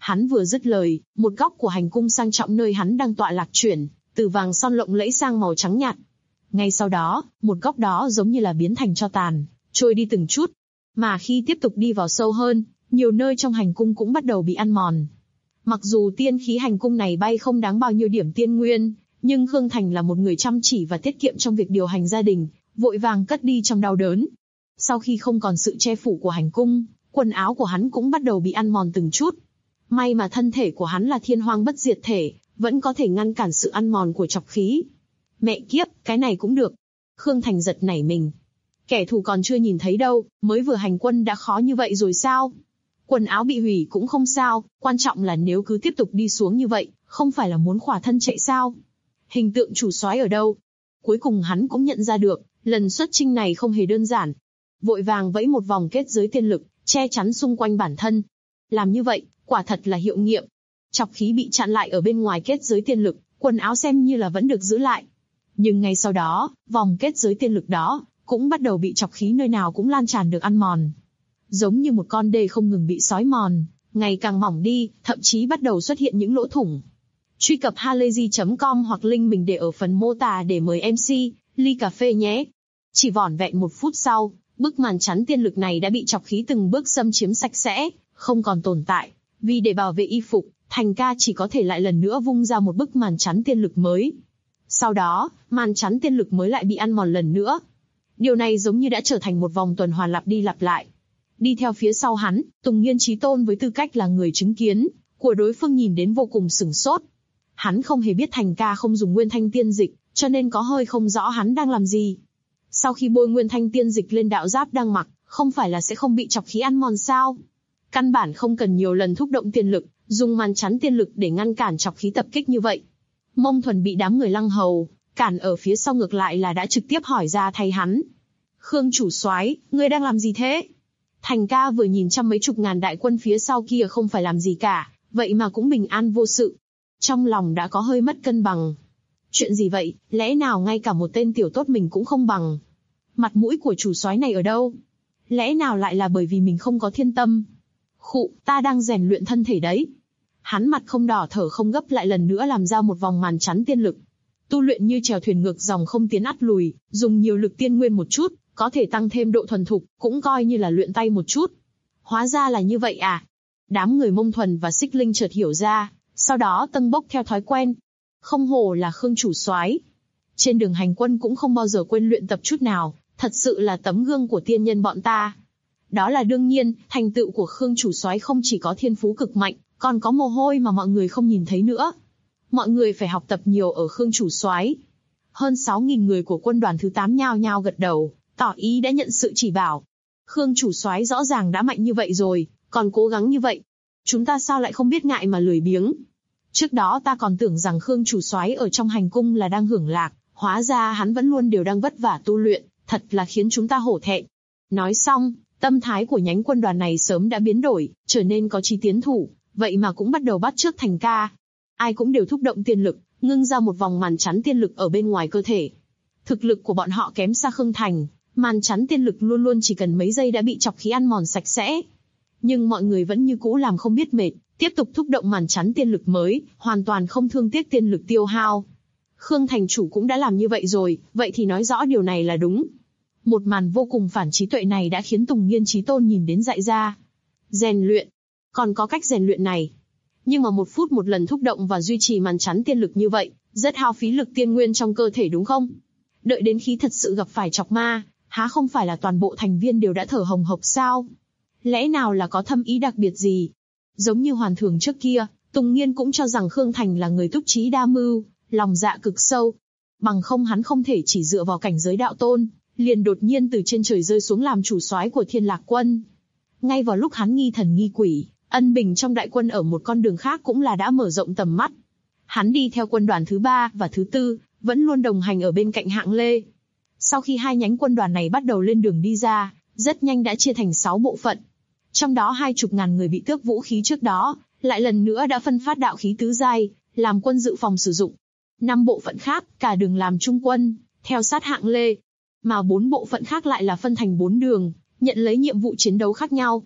Hắn vừa dứt lời, một góc của hành cung sang trọng nơi hắn đang tọa lạc chuyển, từ vàng son lộng lẫy sang màu trắng nhạt. Ngay sau đó, một góc đó giống như là biến thành tro tàn, trôi đi từng chút. Mà khi tiếp tục đi vào sâu hơn, nhiều nơi trong hành cung cũng bắt đầu bị ăn mòn. Mặc dù tiên khí hành cung này bay không đáng bao nhiêu điểm tiên nguyên, nhưng Khương Thành là một người chăm chỉ và tiết kiệm trong việc điều hành gia đình, vội vàng cất đi trong đau đớn. Sau khi không còn sự che phủ của hành cung, quần áo của hắn cũng bắt đầu bị ăn mòn từng chút. May mà thân thể của hắn là thiên hoang bất diệt thể, vẫn có thể ngăn cản sự ăn mòn của trọc khí. Mẹ kiếp, cái này cũng được. Khương Thành giật nảy mình. Kẻ thù còn chưa nhìn thấy đâu, mới vừa hành quân đã khó như vậy rồi sao? Quần áo bị hủy cũng không sao, quan trọng là nếu cứ tiếp tục đi xuống như vậy, không phải là muốn khỏa thân chạy sao? Hình tượng chủ soái ở đâu? Cuối cùng hắn cũng nhận ra được, lần xuất chinh này không hề đơn giản. Vội vàng vẫy một vòng kết giới tiên lực, che chắn xung quanh bản thân. Làm như vậy, quả thật là hiệu nghiệm. Trọc khí bị chặn lại ở bên ngoài kết giới tiên lực, quần áo xem như là vẫn được giữ lại. Nhưng ngay sau đó, vòng kết giới tiên lực đó cũng bắt đầu bị trọc khí nơi nào cũng lan tràn được ăn mòn. Giống như một con đê không ngừng bị xói mòn, ngày càng mỏng đi, thậm chí bắt đầu xuất hiện những lỗ thủng. Truy cập halayzi.com hoặc link mình để ở phần mô tả để mời MC ly cà phê nhé. Chỉ vỏn vẹn 1 phút sau, bức màn chắn tiên lực này đã bị trọc khí từng bước xâm chiếm sạch sẽ, không còn tồn tại. Vì để bảo vệ y phục, Thành ca chỉ có thể lại lần nữa vung ra một bức màn chắn tiên lực mới. Sau đó, màn chắn tiên lực mới lại bị ăn mòn lần nữa. Điều này giống như đã trở thành một vòng tuần hoàn lặp đi lặp lại. Đi theo phía sau hắn, Tùng Nghiên Chí Tôn với tư cách là người chứng kiến của đối phương nhìn đến vô cùng sửng sốt. Hắn không hề biết Thành ca không dùng nguyên thanh tiên dịch, cho nên có hơi không rõ hắn đang làm gì. Sau khi bôi nguyên thanh tiên dịch lên đạo giáp đang mặc, không phải là sẽ không bị trọc khí ăn mòn sao? Căn bản không cần nhiều lần thúc động tiên lực, dùng màn chắn tiên lực để ngăn cản trọc khí tập kích như vậy. Mông Thuần bị đám người Lăng Hầu cản ở phía sau ngược lại là đã trực tiếp hỏi ra thay hắn. Khương chủ soái, ngươi đang làm gì thế? Thành ca vừa nhìn trăm mấy chục ngàn đại quân phía sau kia không phải làm gì cả, vậy mà cũng bình an vô sự. Trong lòng đã có hơi mất cân bằng. Chuyện gì vậy, lẽ nào ngay cả một tên tiểu tốt mình cũng không bằng? Mặt mũi của chủ soái này ở đâu? Lẽ nào lại là bởi vì mình không có thiên tâm? Khụ, ta đang rèn luyện thân thể đấy. Hắn mặt không đỏ thở không gấp lại lần nữa làm ra một vòng màn chắn tiên lực. Tu luyện như chèo thuyền ngược dòng không tiến ắt lùi, dùng nhiều lực tiên nguyên một chút, có thể tăng thêm độ thuần thục, cũng coi như là luyện tay một chút. Hóa ra là như vậy à? Đám người Mông Thuần và Xích Linh chợt hiểu ra, sau đó tâng bốc theo thói quen. Không hổ là Khương chủ soái. Trên đường hành quân cũng không bao giờ quên luyện tập chút nào, thật sự là tấm gương của tiên nhân bọn ta. Đó là đương nhiên, thành tựu của Khương chủ soái không chỉ có thiên phú cực mạnh, còn có mồ hôi mà mọi người không nhìn thấy nữa. Mọi người phải học tập nhiều ở Khương chủ soái. Hơn 6.000 người của quân đoàn thứ 8 nhao nhao gật đầu, tỏ ý đã nhận sự chỉ bảo. Khương chủ soái rõ ràng đã mạnh như vậy rồi, còn cố gắng như vậy. Chúng ta sao lại không biết ngại mà lười biếng? Trước đó ta còn tưởng rằng Khương chủ soái ở trong hành cung là đang hưởng lạc, hóa ra hắn vẫn luôn đều đang vất vả tu luyện, thật là khiến chúng ta hổ thẹn. Nói xong, tâm thái của nhánh quân đoàn này sớm đã biến đổi, trở nên có chí tiến thủ, vậy mà cũng bắt đầu bắt chước Thành ca. Ai cũng đều thúc động tiên lực, ngưng ra một vòng màn chắn tiên lực ở bên ngoài cơ thể. Thực lực của bọn họ kém xa Khương Thành, màn chắn tiên lực luôn luôn chỉ cần mấy giây đã bị trọc khí ăn mòn sạch sẽ. Nhưng mọi người vẫn như cũ làm không biết mệt, tiếp tục thúc động màn chắn tiên lực mới, hoàn toàn không thương tiếc tiên lực tiêu hao. Khương thành chủ cũng đã làm như vậy rồi, vậy thì nói rõ điều này là đúng. Một màn vô cùng phản trí tuệ này đã khiến Tùng Nghiên Chí Tôn nhìn đến dại ra. Rèn luyện, còn có cách rèn luyện này. Nhưng mà 1 phút một lần thúc động và duy trì màn chắn tiên lực như vậy, rất hao phí lực tiên nguyên trong cơ thể đúng không? Đợi đến khi thật sự gặp phải chọc ma, há không phải là toàn bộ thành viên đều đã thở hồng hộc sao? Lẽ nào là có thâm ý đặc biệt gì? Giống như Hoàn Thường trước kia, Tùng Nghiên cũng cho rằng Khương Thành là người túc trí đa mưu, lòng dạ cực sâu. Bằng không hắn không thể chỉ dựa vào cảnh giới đạo tôn, liền đột nhiên từ trên trời rơi xuống làm chủ soái của Thiên Lạc Quân. Ngay vào lúc hắn nghi thần nghi quỷ, ân bình trong đại quân ở một con đường khác cũng là đã mở rộng tầm mắt. Hắn đi theo quân đoàn thứ 3 và thứ 4, vẫn luôn đồng hành ở bên cạnh Hạng Lê. Sau khi hai nhánh quân đoàn này bắt đầu lên đường đi ra, rất nhanh đã chia thành 6 bộ phận. Trong đó 20.000 người bị tước vũ khí trước đó, lại lần nữa đã phân phát đạo khí tứ giai, làm quân dự phòng sử dụng. 5 bộ phận khác, cả đường làm trung quân, theo sát Hạng Lê. Mà 4 bộ phận khác lại là phân thành 4 đường, nhận lấy nhiệm vụ chiến đấu khác nhau.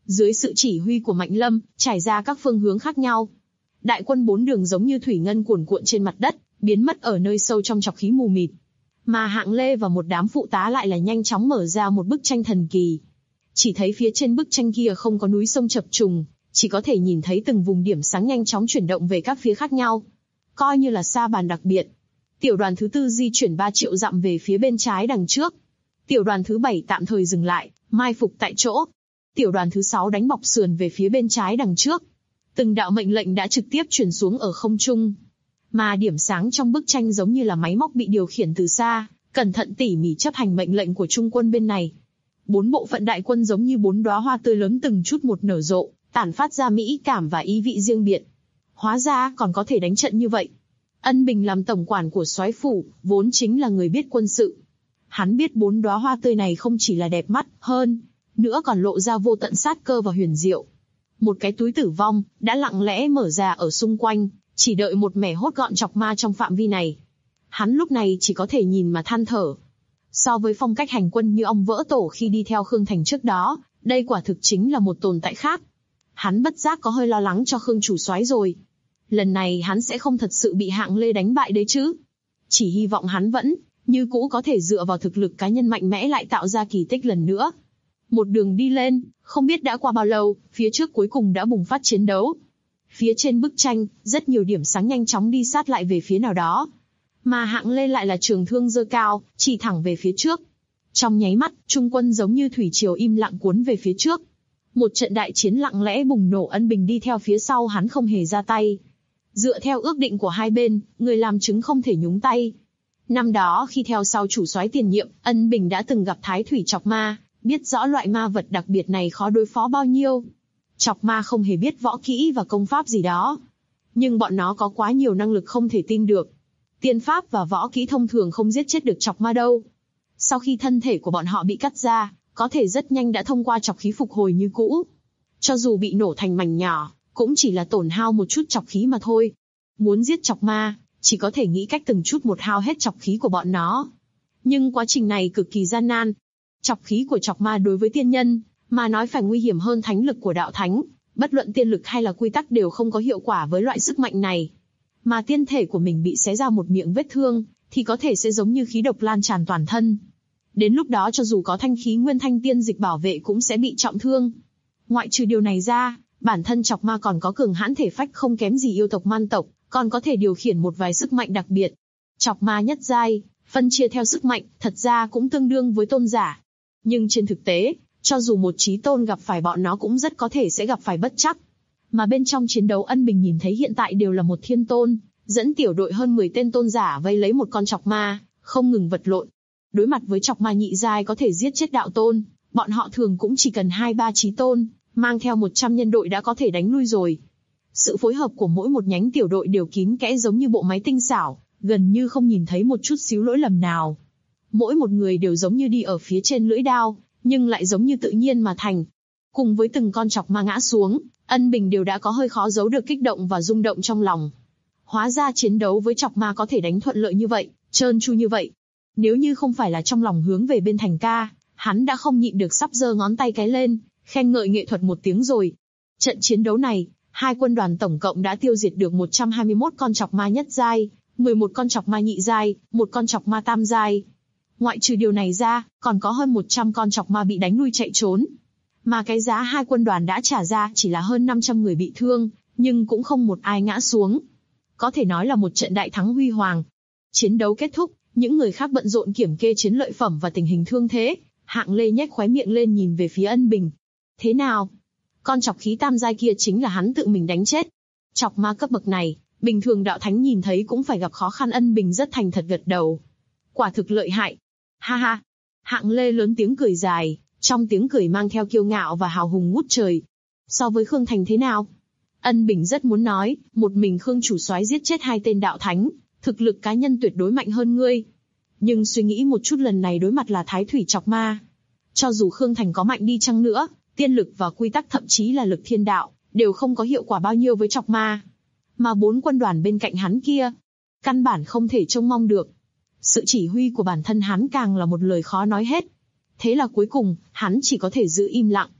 Dưới sự chỉ huy của Mạnh Lâm, trải ra các phương hướng khác nhau. Đại quân 4 đường giống như thủy ngân cuồn cuộn trên mặt đất, biến mất ở nơi sâu trong trọc khí mù mịt. Mà Hạng Lê và một đám phụ tá lại là nhanh chóng mở ra một bức tranh thần kỳ. Chỉ thấy phía trên bức tranh kia không có núi sông chập trùng, chỉ có thể nhìn thấy từng vùng điểm sáng nhanh chóng chuyển động về các phía khác nhau. Coi như là sa bàn đặc biệt. Tiểu đoàn thứ 4 di chuyển 3 triệu dặm về phía bên trái đằng trước. Tiểu đoàn thứ 7 tạm thời dừng lại, mai phục tại chỗ. Tiểu đoàn thứ 6 đánh bọc sườn về phía bên trái đằng trước. Từng đạo mệnh lệnh đã trực tiếp truyền xuống ở không trung. Mà điểm sáng trong bức tranh giống như là máy móc bị điều khiển từ xa, cẩn thận tỉ mỉ chấp hành mệnh lệnh của trung quân bên này. 4 bộ phận đại quân giống như 4 đóa hoa tươi lớn từng chút một nở rộ, tản phát ra mỹ cảm và ý vị riêng biệt. Hóa ra còn có thể đánh trận như vậy. Ân Bình làm tổng quản của soái phủ, vốn chính là người biết quân sự. Hắn biết 4 đóa hoa tươi này không chỉ là đẹp mắt, hơn nữa còn lộ ra vô tận sát cơ và huyền diệu. Một cái túi tử vong đã lặng lẽ mở ra ở xung quanh, chỉ đợi một mẻ hốt gọn chọc ma trong phạm vi này. Hắn lúc này chỉ có thể nhìn mà than thở. So với phong cách hành quân như ong vỡ tổ khi đi theo Khương Thành trước đó, đây quả thực chính là một tồn tại khác. Hắn bất giác có hơi lo lắng cho Khương chủ soái rồi. Lần này hắn sẽ không thật sự bị Hạng Lê đánh bại đấy chứ. Chỉ hy vọng hắn vẫn, như cũ có thể dựa vào thực lực cá nhân mạnh mẽ lại tạo ra kỳ tích lần nữa. Một đường đi lên, không biết đã qua bao lâu, phía trước cuối cùng đã bùng phát chiến đấu. Phía trên bức tranh, rất nhiều điểm sáng nhanh chóng đi sát lại về phía nào đó. Mà Hạng Lê lại là trường thương giơ cao, chỉ thẳng về phía trước. Trong nháy mắt, trung quân giống như thủy triều im lặng cuốn về phía trước. Một trận đại chiến lặng lẽ bùng nổ. Ân Bình đi theo phía sau hắn không hề ra tay. Dựa theo ước định của hai bên, người làm chứng không thể nhúng tay. Năm đó khi theo sau chủ soái tiền nhiệm, Ân Bình đã từng gặp Thái Thủy Chọc Ma, biết rõ loại ma vật đặc biệt này khó đối phó bao nhiêu. Chọc ma không hề biết võ kỹ và công pháp gì đó. Nhưng bọn nó có quá nhiều năng lực không thể tin được. Tiên pháp và võ kỹ thông thường không giết chết được chọc ma đâu. Sau khi thân thể của bọn họ bị cắt ra, có thể rất nhanh đã thông qua chọc khí phục hồi như cũ. Cho dù bị nổ thành mảnh nhỏ, cũng chỉ là tổn hao một chút chọc khí mà thôi. Muốn giết chọc ma, chỉ có thể nghĩ cách từng chút một hao hết chọc khí của bọn nó. Nhưng quá trình này cực kỳ gian nan. Chọc khí của chọc ma đối với tiên nhân, mà nói phải nguy hiểm hơn thánh lực của đạo thánh. Bất luận tiên lực hay là quy tắc đều không có hiệu quả với loại sức mạnh này. Mà tiên thể của mình bị xé ra một miệng vết thương, thì có thể sẽ giống như khí độc lan tràn toàn thân. Đến lúc đó cho dù có thanh khí nguyên thanh tiên dịch bảo vệ cũng sẽ bị trọng thương. Ngoại trừ điều này ra, bản thân chọc ma còn có cường hãn thể phách không kém gì yêu tộc man tộc, còn có thể điều khiển một vài sức mạnh đặc biệt. Chọc ma nhất giai, phân chia theo sức mạnh, thật ra cũng tương đương với tôn giả. Nhưng trên thực tế, cho dù một chí tôn gặp phải bọn nó cũng rất có thể sẽ gặp phải bất trắc. Mà bên trong chiến đấu Ân Bình nhìn thấy hiện tại đều là một thiên tôn, dẫn tiểu đội hơn 10 tên tôn giả vây lấy một con chọc ma, không ngừng vật lộn. Đối mặt với chọc ma nhị giai có thể giết chết đạo tôn, bọn họ thường cũng chỉ cần 2-3 chí tôn, mang theo 100 nhân đội đã có thể đánh lui rồi. Sự phối hợp của mỗi một nhánh tiểu đội đều kín kẽ giống như bộ máy tinh xảo, gần như không nhìn thấy một chút xíu lỗi lầm nào. Mỗi một người đều giống như đi ở phía trên lưỡi đao, nhưng lại giống như tự nhiên mà thành. Cùng với từng con chọc ma ngã xuống, Ân Bình đều đã có hơi khó giấu được kích động và rung động trong lòng. Hóa ra chiến đấu với chọc ma có thể đánh thuận lợi như vậy, trơn tru như vậy. Nếu như không phải là trong lòng hướng về bên Thành ca, hắn đã không nhịn được sắp giơ ngón tay cái lên, khen ngợi nghệ thuật một tiếng rồi. Trận chiến đấu này, hai quân đoàn tổng cộng đã tiêu diệt được 121 con chọc ma nhất giai, 11 con chọc ma nhị giai, một con chọc ma tam giai. Ngoại trừ điều này ra, còn có hơn 100 con chọc ma bị đánh lui chạy trốn. Mà cái giá hai quân đoàn đã trả ra chỉ là hơn 500 người bị thương, nhưng cũng không một ai ngã xuống. Có thể nói là một trận đại thắng huy hoàng. Chiến đấu kết thúc, những người khác bận rộn kiểm kê chiến lợi phẩm và tình hình thương thế. Hạng Lê nhếch khóe miệng lên nhìn về phía Ân Bình. Thế nào? Con chọc khí tam giai kia chính là hắn tự mình đánh chết. Chọc ma cấp bậc này, bình thường đạo thánh nhìn thấy cũng phải gặp khó khăn. Ân Bình rất thành thật gật đầu. Quả thực lợi hại. Ha ha. Hạng Lê lớn tiếng cười dài, trong tiếng cười mang theo kiêu ngạo và hào hùng ngút trời. So với Khương Thành thế nào? Ân Bình rất muốn nói, một mình Khương chủ soái giết chết 2 tên đạo thánh, thực lực cá nhân tuyệt đối mạnh hơn ngươi. Nhưng suy nghĩ một chút, lần này đối mặt là Thái Thủy Chọc Ma. Cho dù Khương Thành có mạnh đi chăng nữa, tiên lực và quy tắc thậm chí là lực thiên đạo, đều không có hiệu quả bao nhiêu với Chọc Ma. Mà 4 quân đoàn bên cạnh hắn kia, căn bản không thể trông mong được. Sự chỉ huy của bản thân hắn càng là một lời khó nói hết. Thế là cuối cùng, hắn chỉ có thể giữ im lặng.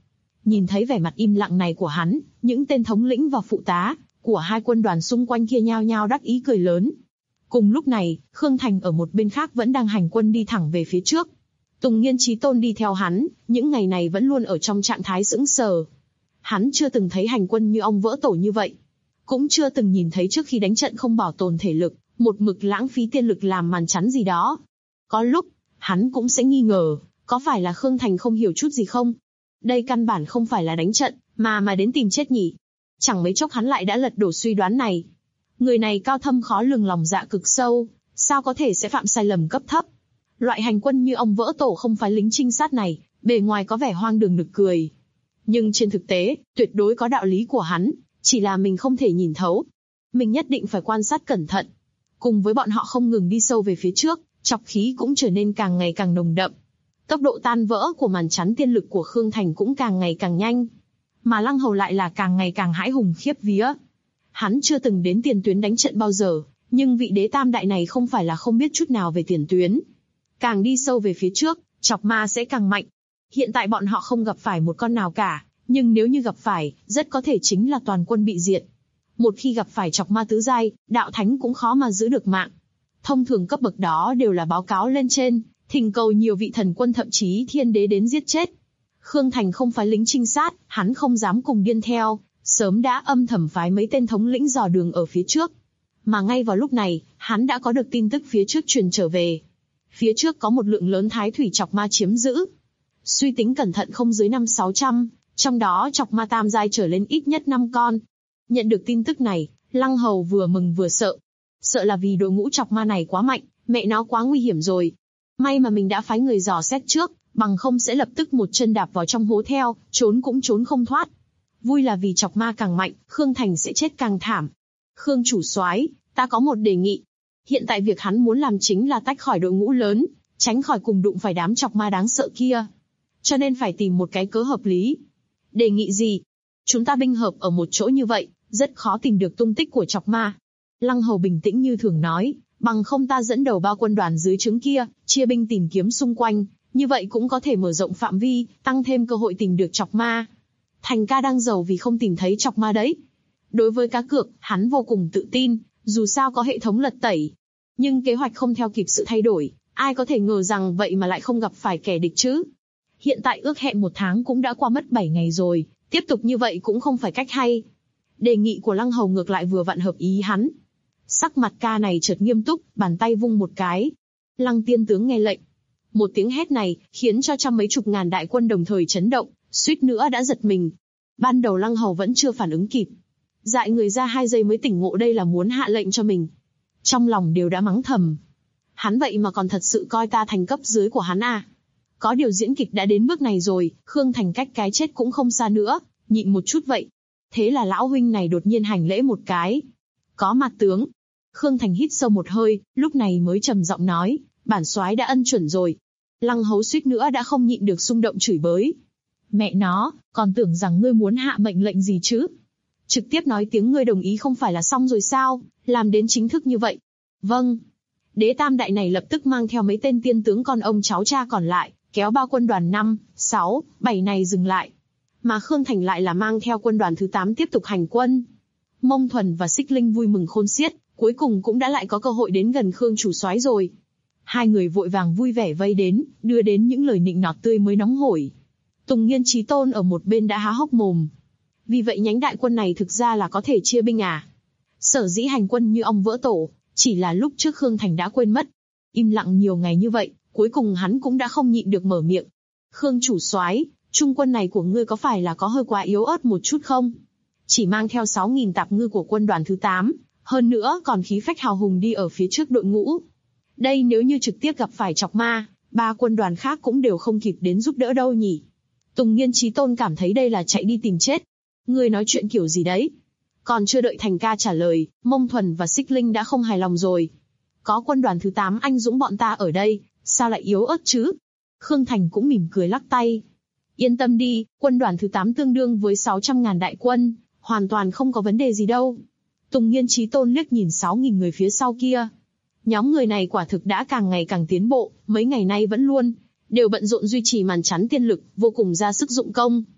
Nhìn thấy vẻ mặt im lặng này của hắn, những tên thống lĩnh và phụ tá của hai quân đoàn xung quanh kia nhao nhao đắc ý cười lớn. Cùng lúc này, Khương Thành ở một bên khác vẫn đang hành quân đi thẳng về phía trước. Tùng Nghiên Chí Tôn đi theo hắn, những ngày này vẫn luôn ở trong trạng thái sững sờ. Hắn chưa từng thấy hành quân như ong vỡ tổ như vậy. Cũng chưa từng nhìn thấy trước khi đánh trận không bảo tồn thể lực, một mực lãng phí tiên lực làm màn chắn gì đó. Có lúc, hắn cũng sẽ nghi ngờ, có phải là Khương Thành không hiểu chút gì không? Đây căn bản không phải là đánh trận, mà đến tìm chết nhỉ? Chẳng mấy chốc hắn lại đã lật đổ suy đoán này. Người này cao thâm khó lường, lòng dạ cực sâu, sao có thể sẽ phạm sai lầm cấp thấp? Loại hành quân như ong vỡ tổ không phải lính trinh sát này, bề ngoài có vẻ hoang đường nực cười. Nhưng trên thực tế, tuyệt đối có đạo lý của hắn, chỉ là mình không thể nhìn thấu. Mình nhất định phải quan sát cẩn thận. Cùng với bọn họ không ngừng đi sâu về phía trước, trọc khí cũng trở nên càng ngày càng nồng đậm. Tốc độ tan vỡ của màn chắn tiên lực của Khương Thành cũng càng ngày càng nhanh. Mà Lăng Hầu lại là càng ngày càng hãi hùng khiếp vía. Hắn chưa từng đến tiền tuyến đánh trận bao giờ, nhưng vị đế tam đại này không phải là không biết chút nào về tiền tuyến. Càng đi sâu về phía trước, chọc ma sẽ càng mạnh. Hiện tại bọn họ không gặp phải một con nào cả, nhưng nếu như gặp phải, rất có thể chính là toàn quân bị diệt. Một khi gặp phải chọc ma tứ giai, đạo thánh cũng khó mà giữ được mạng. Thông thường cấp bậc đó đều là báo cáo lên trên, thỉnh cầu nhiều vị thần quân thậm chí thiên đế đến giết chết. Khương Thành không phải lính trinh sát, hắn không dám cùng điên theo, sớm đã âm thầm phái mấy tên thống lĩnh dò đường ở phía trước. Mà ngay vào lúc này, hắn đã có được tin tức phía trước truyền trở về. Phía trước có một lượng lớn thái thủy chọc ma chiếm giữ. Suy tính cẩn thận không dưới 500-600, trong đó chọc ma tam giai trở lên ít nhất 5 con. Nhận được tin tức này, Lăng Hầu vừa mừng vừa sợ. Sợ là vì đội ngũ chọc ma này quá mạnh, mẹ nó quá nguy hiểm rồi. May mà mình đã phái người dò xét trước, bằng không sẽ lập tức một chân đạp vào trong hố theo, trốn cũng trốn không thoát. Vui là vì chọc ma càng mạnh, Khương Thành sẽ chết càng thảm. Khương chủ soái, ta có một đề nghị. Hiện tại việc hắn muốn làm chính là tách khỏi đội ngũ lớn, tránh khỏi cùng đụng phải đám chọc ma đáng sợ kia. Cho nên phải tìm một cái cớ hợp lý. Đề nghị gì? Chúng ta binh hợp ở một chỗ như vậy, rất khó tìm được tung tích của chọc ma. Lăng Hầu bình tĩnh như thường nói, bằng không ta dẫn đầu 3 quân đoàn dưới trướng kia, chia binh tìm kiếm xung quanh, như vậy cũng có thể mở rộng phạm vi, tăng thêm cơ hội tìm được chọc ma. Thành ca đang giàu vì không tìm thấy chọc ma đấy. Đối với cá cược, hắn vô cùng tự tin, dù sao có hệ thống lật tẩy. Nhưng kế hoạch không theo kịp sự thay đổi, ai có thể ngờ rằng vậy mà lại không gặp phải kẻ địch chứ. Hiện tại ước hẹn 1 tháng cũng đã qua mất 7 ngày rồi, tiếp tục như vậy cũng không phải cách hay. Đề nghị của Lăng Hầu ngược lại vừa vặn hợp ý hắn. Sắc mặt ca này chợt nghiêm túc, bàn tay vung một cái. Lăng tiên tướng nghe lệnh. Một tiếng hét này, khiến cho trăm mấy chục ngàn đại quân đồng thời chấn động, suýt nữa đã giật mình. Ban đầu Lăng Hầu vẫn chưa phản ứng kịp. Dại người ra 2 giây mới tỉnh ngộ đây là muốn hạ lệnh cho mình. Trong lòng đều đã mắng thầm. Hắn vậy mà còn thật sự coi ta thành cấp dưới của hắn à. Có điều diễn kịch đã đến bước này rồi, Khương Thành cách cái chết cũng không xa nữa, nhịn một chút vậy. Thế là lão huynh này đột nhiên hành lễ một cái. Có mặt tướng. Khương Thành hít sâu một hơi, lúc này mới trầm giọng nói, bản soái đã ân chuẩn rồi. Lăng Hấu suýt nữa đã không nhịn được xung động chửi bới. Mẹ nó, còn tưởng rằng ngươi muốn hạ mệnh lệnh gì chứ? Trực tiếp nói tiếng ngươi đồng ý không phải là xong rồi sao, làm đến chính thức như vậy. Vâng. Đế tam đại này lập tức mang theo mấy tên tiên tướng con ông cháu cha còn lại, kéo 3 quân đoàn 5, 6, 7 này dừng lại. Mà Khương Thành lại là mang theo quân đoàn thứ 8 tiếp tục hành quân. Mông Thuần và Xích Linh vui mừng khôn xiết, cuối cùng cũng đã lại có cơ hội đến gần Khương chủ soái rồi. Hai người vội vàng vui vẻ vây đến, đưa đến những lời nịnh nọt tươi mới nóng hổi. Tùng Nghiên Chí Tôn ở một bên đã há hốc mồm. Vì vậy nhánh đại quân này thực ra là có thể chia binh à? Sở dĩ hành quân như ong vỡ tổ, chỉ là lúc trước Khương Thành đã quên mất. Im lặng nhiều ngày như vậy, cuối cùng hắn cũng đã không nhịn được mở miệng. Khương chủ soái, trung quân này của ngươi có phải là có hơi quá yếu ớt một chút không? Chỉ mang theo 6.000 tạp ngư của quân đoàn thứ 8, hơn nữa còn khí phách hào hùng đi ở phía trước đội ngũ. Đây nếu như trực tiếp gặp phải chọc ma, 3 quân đoàn khác cũng đều không kịp đến giúp đỡ đâu nhỉ. Tùng Nghiên Chí Tôn cảm thấy đây là chạy đi tìm chết. Ngươi nói chuyện kiểu gì đấy? Còn chưa đợi Thành ca trả lời, Mông Thuần và Xích Linh đã không hài lòng rồi. Có quân đoàn thứ 8 anh dũng bọn ta ở đây, sao lại yếu ớt chứ? Khương Thành cũng mỉm cười lắc tay. Yên tâm đi, quân đoàn thứ 8 tương đương với 600.000 đại quân, hoàn toàn không có vấn đề gì đâu. Tùng Nghiên Chí Tôn liếc nhìn 6.000 người phía sau kia. Nhóm người này quả thực đã càng ngày càng tiến bộ, mấy ngày nay vẫn luôn đều bận rộn duy trì màn chắn tiên lực, vô cùng ra sức dụng công.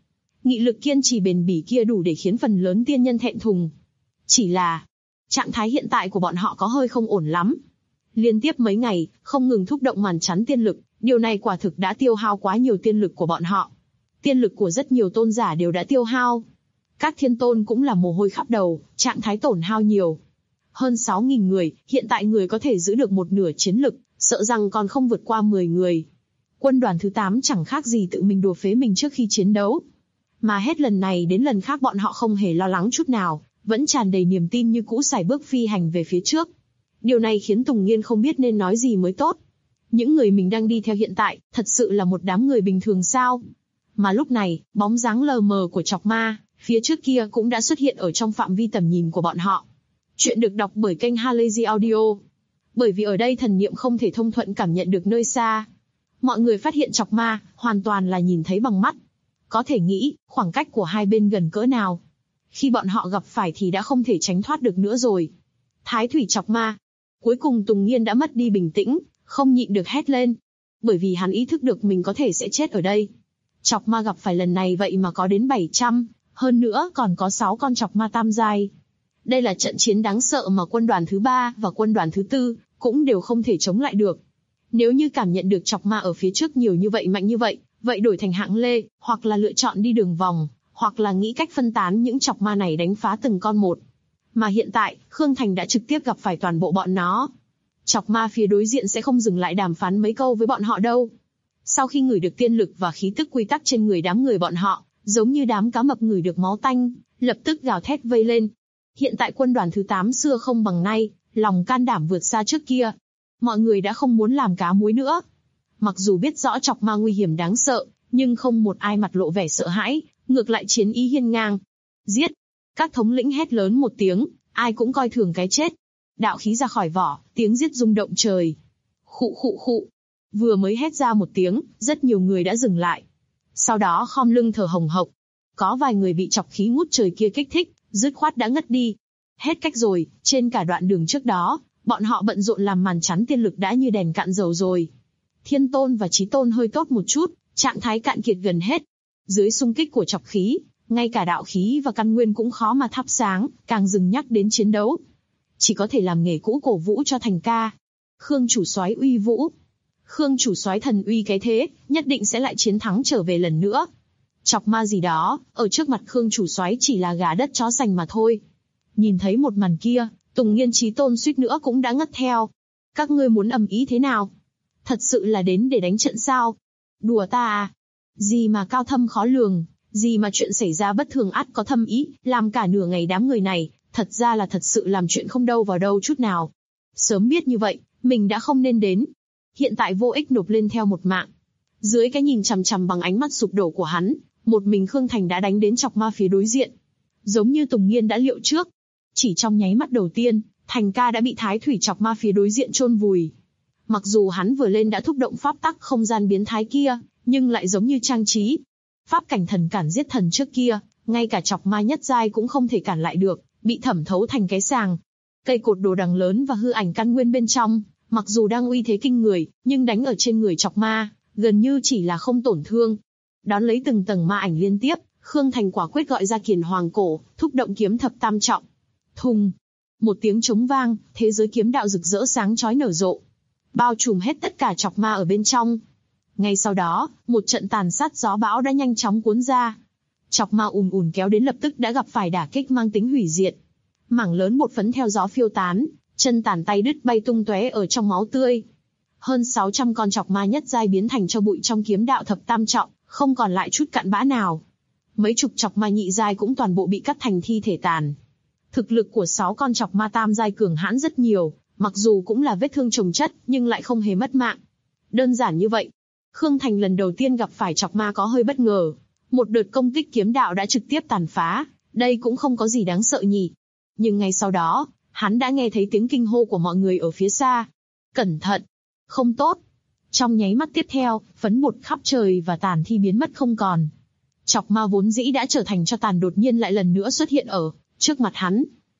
Nghị lực kiên trì bền bỉ kia đủ để khiến phần lớn tiên nhân thẹn thùng. Chỉ là, trạng thái hiện tại của bọn họ có hơi không ổn lắm. Liên tiếp mấy ngày, không ngừng thúc động màn chắn tiên lực, điều này quả thực đã tiêu hao quá nhiều tiên lực của bọn họ. Tiên lực của rất nhiều tôn giả đều đã tiêu hao. Các thiên tôn cũng là mồ hôi khắp đầu, trạng thái tổn hao nhiều. Hơn 6.000 người, hiện tại người có thể giữ được một nửa chiến lực, sợ rằng còn không vượt qua 10 người. Quân đoàn thứ 8 chẳng khác gì tự mình đùa phế mình trước khi chiến đấu. Mà hết lần này đến lần khác bọn họ không hề lo lắng chút nào, vẫn tràn đầy niềm tin như cũ sải bước phi hành về phía trước. Điều này khiến Tùng Nghiên không biết nên nói gì mới tốt. Những người mình đang đi theo hiện tại, thật sự là một đám người bình thường sao? Mà lúc này, bóng dáng lờ mờ của Chọc Ma, phía trước kia cũng đã xuất hiện ở trong phạm vi tầm nhìn của bọn họ. Chuyện được đọc bởi kênh Halazy Audio. Bởi vì ở đây thần niệm không thể thông thuận cảm nhận được nơi xa. Mọi người phát hiện Chọc Ma, hoàn toàn là nhìn thấy bằng mắt. Có thể nghĩ, khoảng cách của hai bên gần cỡ nào. Khi bọn họ gặp phải thì đã không thể tránh thoát được nữa rồi. Thái thủy Chọc Ma. Cuối cùng Tùng Nghiên đã mất đi bình tĩnh, không nhịn được hét lên. Bởi vì hắn ý thức được mình có thể sẽ chết ở đây. Chọc Ma gặp phải lần này vậy mà có đến 700, hơn nữa còn có 6 con Chọc Ma tam giai. Đây là trận chiến đáng sợ mà quân đoàn thứ 3 và quân đoàn thứ 4 cũng đều không thể chống lại được. Nếu như cảm nhận được Chọc Ma ở phía trước nhiều như vậy mạnh như vậy, vậy đổi thành hạng lê, hoặc là lựa chọn đi đường vòng, hoặc là nghĩ cách phân tán những Chọc Ma này đánh phá từng con một. Mà hiện tại, Khương Thành đã trực tiếp gặp phải toàn bộ bọn nó. Chọc Ma phía đối diện sẽ không dừng lại đàm phán mấy câu với bọn họ đâu. Sau khi ngửi được tiên lực và khí tức quy tắc trên người đám người bọn họ, giống như đám cá mập ngửi được máu tanh, lập tức gào thét vây lên. Hiện tại quân đoàn thứ 8 xưa không bằng nay, lòng can đảm vượt xa trước kia. Mọi người đã không muốn làm cá muối nữa. Mặc dù biết rõ Chọc Ma nguy hiểm đáng sợ, nhưng không một ai mặt lộ vẻ sợ hãi, ngược lại chiến ý hiên ngang. Giết! Các thống lĩnh hét lớn một tiếng, ai cũng coi thường cái chết. Đạo khí ra khỏi vỏ, tiếng giết rung động trời. Khụ khụ khụ. Vừa mới hét ra một tiếng, rất nhiều người đã dừng lại. Sau đó khom lưng thở hồng hộc. Có vài người bị chọc khí ngút trời kia kích thích, dứt khoát đã ngất đi. Hết cách rồi, trên cả đoạn đường trước đó, bọn họ bận rộn làm màn chắn tiên lực đã như đèn cạn dầu rồi. Thiên tôn và chí tôn hơi tốt một chút, trạng thái cạn kiệt gần hết. Dưới xung kích của chọc khí, ngay cả đạo khí và căn nguyên cũng khó mà thắp sáng, càng dừng nhắc đến chiến đấu. Chỉ có thể làm nghề cũ cổ vũ cho thành ca. Khương chủ soái uy vũ. Khương chủ soái thần uy cái thế, nhất định sẽ lại chiến thắng trở về lần nữa. Chọc Ma gì đó, ở trước mặt Khương chủ soái chỉ là gà đất chó sành mà thôi. Nhìn thấy một màn kia, Tùng Nghiên chí tôn suýt nữa cũng đã ngất theo. Các ngươi muốn ầm ĩ thế nào? Thật sự là đến để đánh trận sao? Đùa ta à? Gì mà cao thâm khó lường, gì mà chuyện xảy ra bất thường ắt có thâm ý, làm cả nửa ngày đám người này, thật ra là thật sự làm chuyện không đâu vào đâu chút nào. Sớm biết như vậy, mình đã không nên đến. Hiện tại vô ích nộp lên theo một mạng. Dưới cái nhìn chằm chằm bằng ánh mắt sụp đổ của hắn, một mình Khương Thành đã đánh đến Chọc Ma phía đối diện. Giống như Tùng Nghiên đã liệu trước. Chỉ trong nháy mắt đầu tiên, Thành ca đã bị Thái thủy Chọc Ma phía đối diện chôn vùi. Mặc dù hắn vừa lên đã thúc động pháp tắc không gian biến thái kia, nhưng lại giống như trang trí. Pháp cảnh thần cản giết thần trước kia, ngay cả Chọc Ma nhất giai cũng không thể cản lại được, bị thẩm thấu thành cái sàng. Cây cột đồ đằng lớn và hư ảnh căn nguyên bên trong, mặc dù đang uy thế kinh người, nhưng đánh ở trên người Chọc Ma, gần như chỉ là không tổn thương. Đón lấy từng tầng ma ảnh liên tiếp, Khương Thành quả quyết gọi ra Kiền Hoàng cổ, thúc động kiếm thập tam trọng. Thùng! Một tiếng trống vang, thế giới kiếm đạo rực rỡ sáng chói nở rộ, bao trùm hết tất cả Chọc Ma ở bên trong. Ngay sau đó, một trận tàn sát gió bão đã nhanh chóng cuốn ra. Chọc Ma ùn ùn kéo đến lập tức đã gặp phải đả kích mang tính hủy diệt. Mảng lớn bột phấn theo gió phiêu tán, chân tàn tay đứt bay tung tóe ở trong máu tươi. Hơn 600 con Chọc Ma nhất giai biến thành cho bụi trong kiếm đạo thập tam trọng, không còn lại chút cặn bã nào. Mấy chục Chọc Ma nhị giai cũng toàn bộ bị cắt thành thi thể tàn. Thực lực của 6 con Chọc Ma tam giai cường hãn rất nhiều, mặc dù cũng là vết thương chồng chất, nhưng lại không hề mất mạng. Đơn giản như vậy. Khương Thành lần đầu tiên gặp phải Chọc Ma có hơi bất ngờ. Một đợt công kích kiếm đạo đã trực tiếp tàn phá, đây cũng không có gì đáng sợ nhỉ. Nhưng ngay sau đó, hắn đã nghe thấy tiếng kinh hô của mọi người ở phía xa. Cẩn thận! Không tốt! Trong nháy mắt tiếp theo, phấn bột khắp trời và tàn thi biến mất không còn. Chọc Ma vốn dĩ đã trở thành tro tàn đột nhiên lại lần nữa xuất hiện ở trước mặt hắn.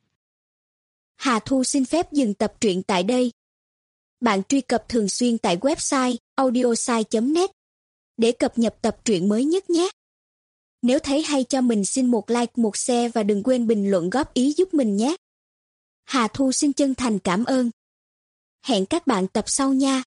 Hà Thu xin phép dừng tập truyện tại đây. Bạn truy cập thường xuyên tại website audiosai.net để cập nhật tập truyện mới nhất nhé. Nếu thấy hay cho mình xin một like, một share và đừng quên bình luận góp ý giúp mình nhé. Hà Thu xin chân thành cảm ơn. Hẹn các bạn tập sau nha.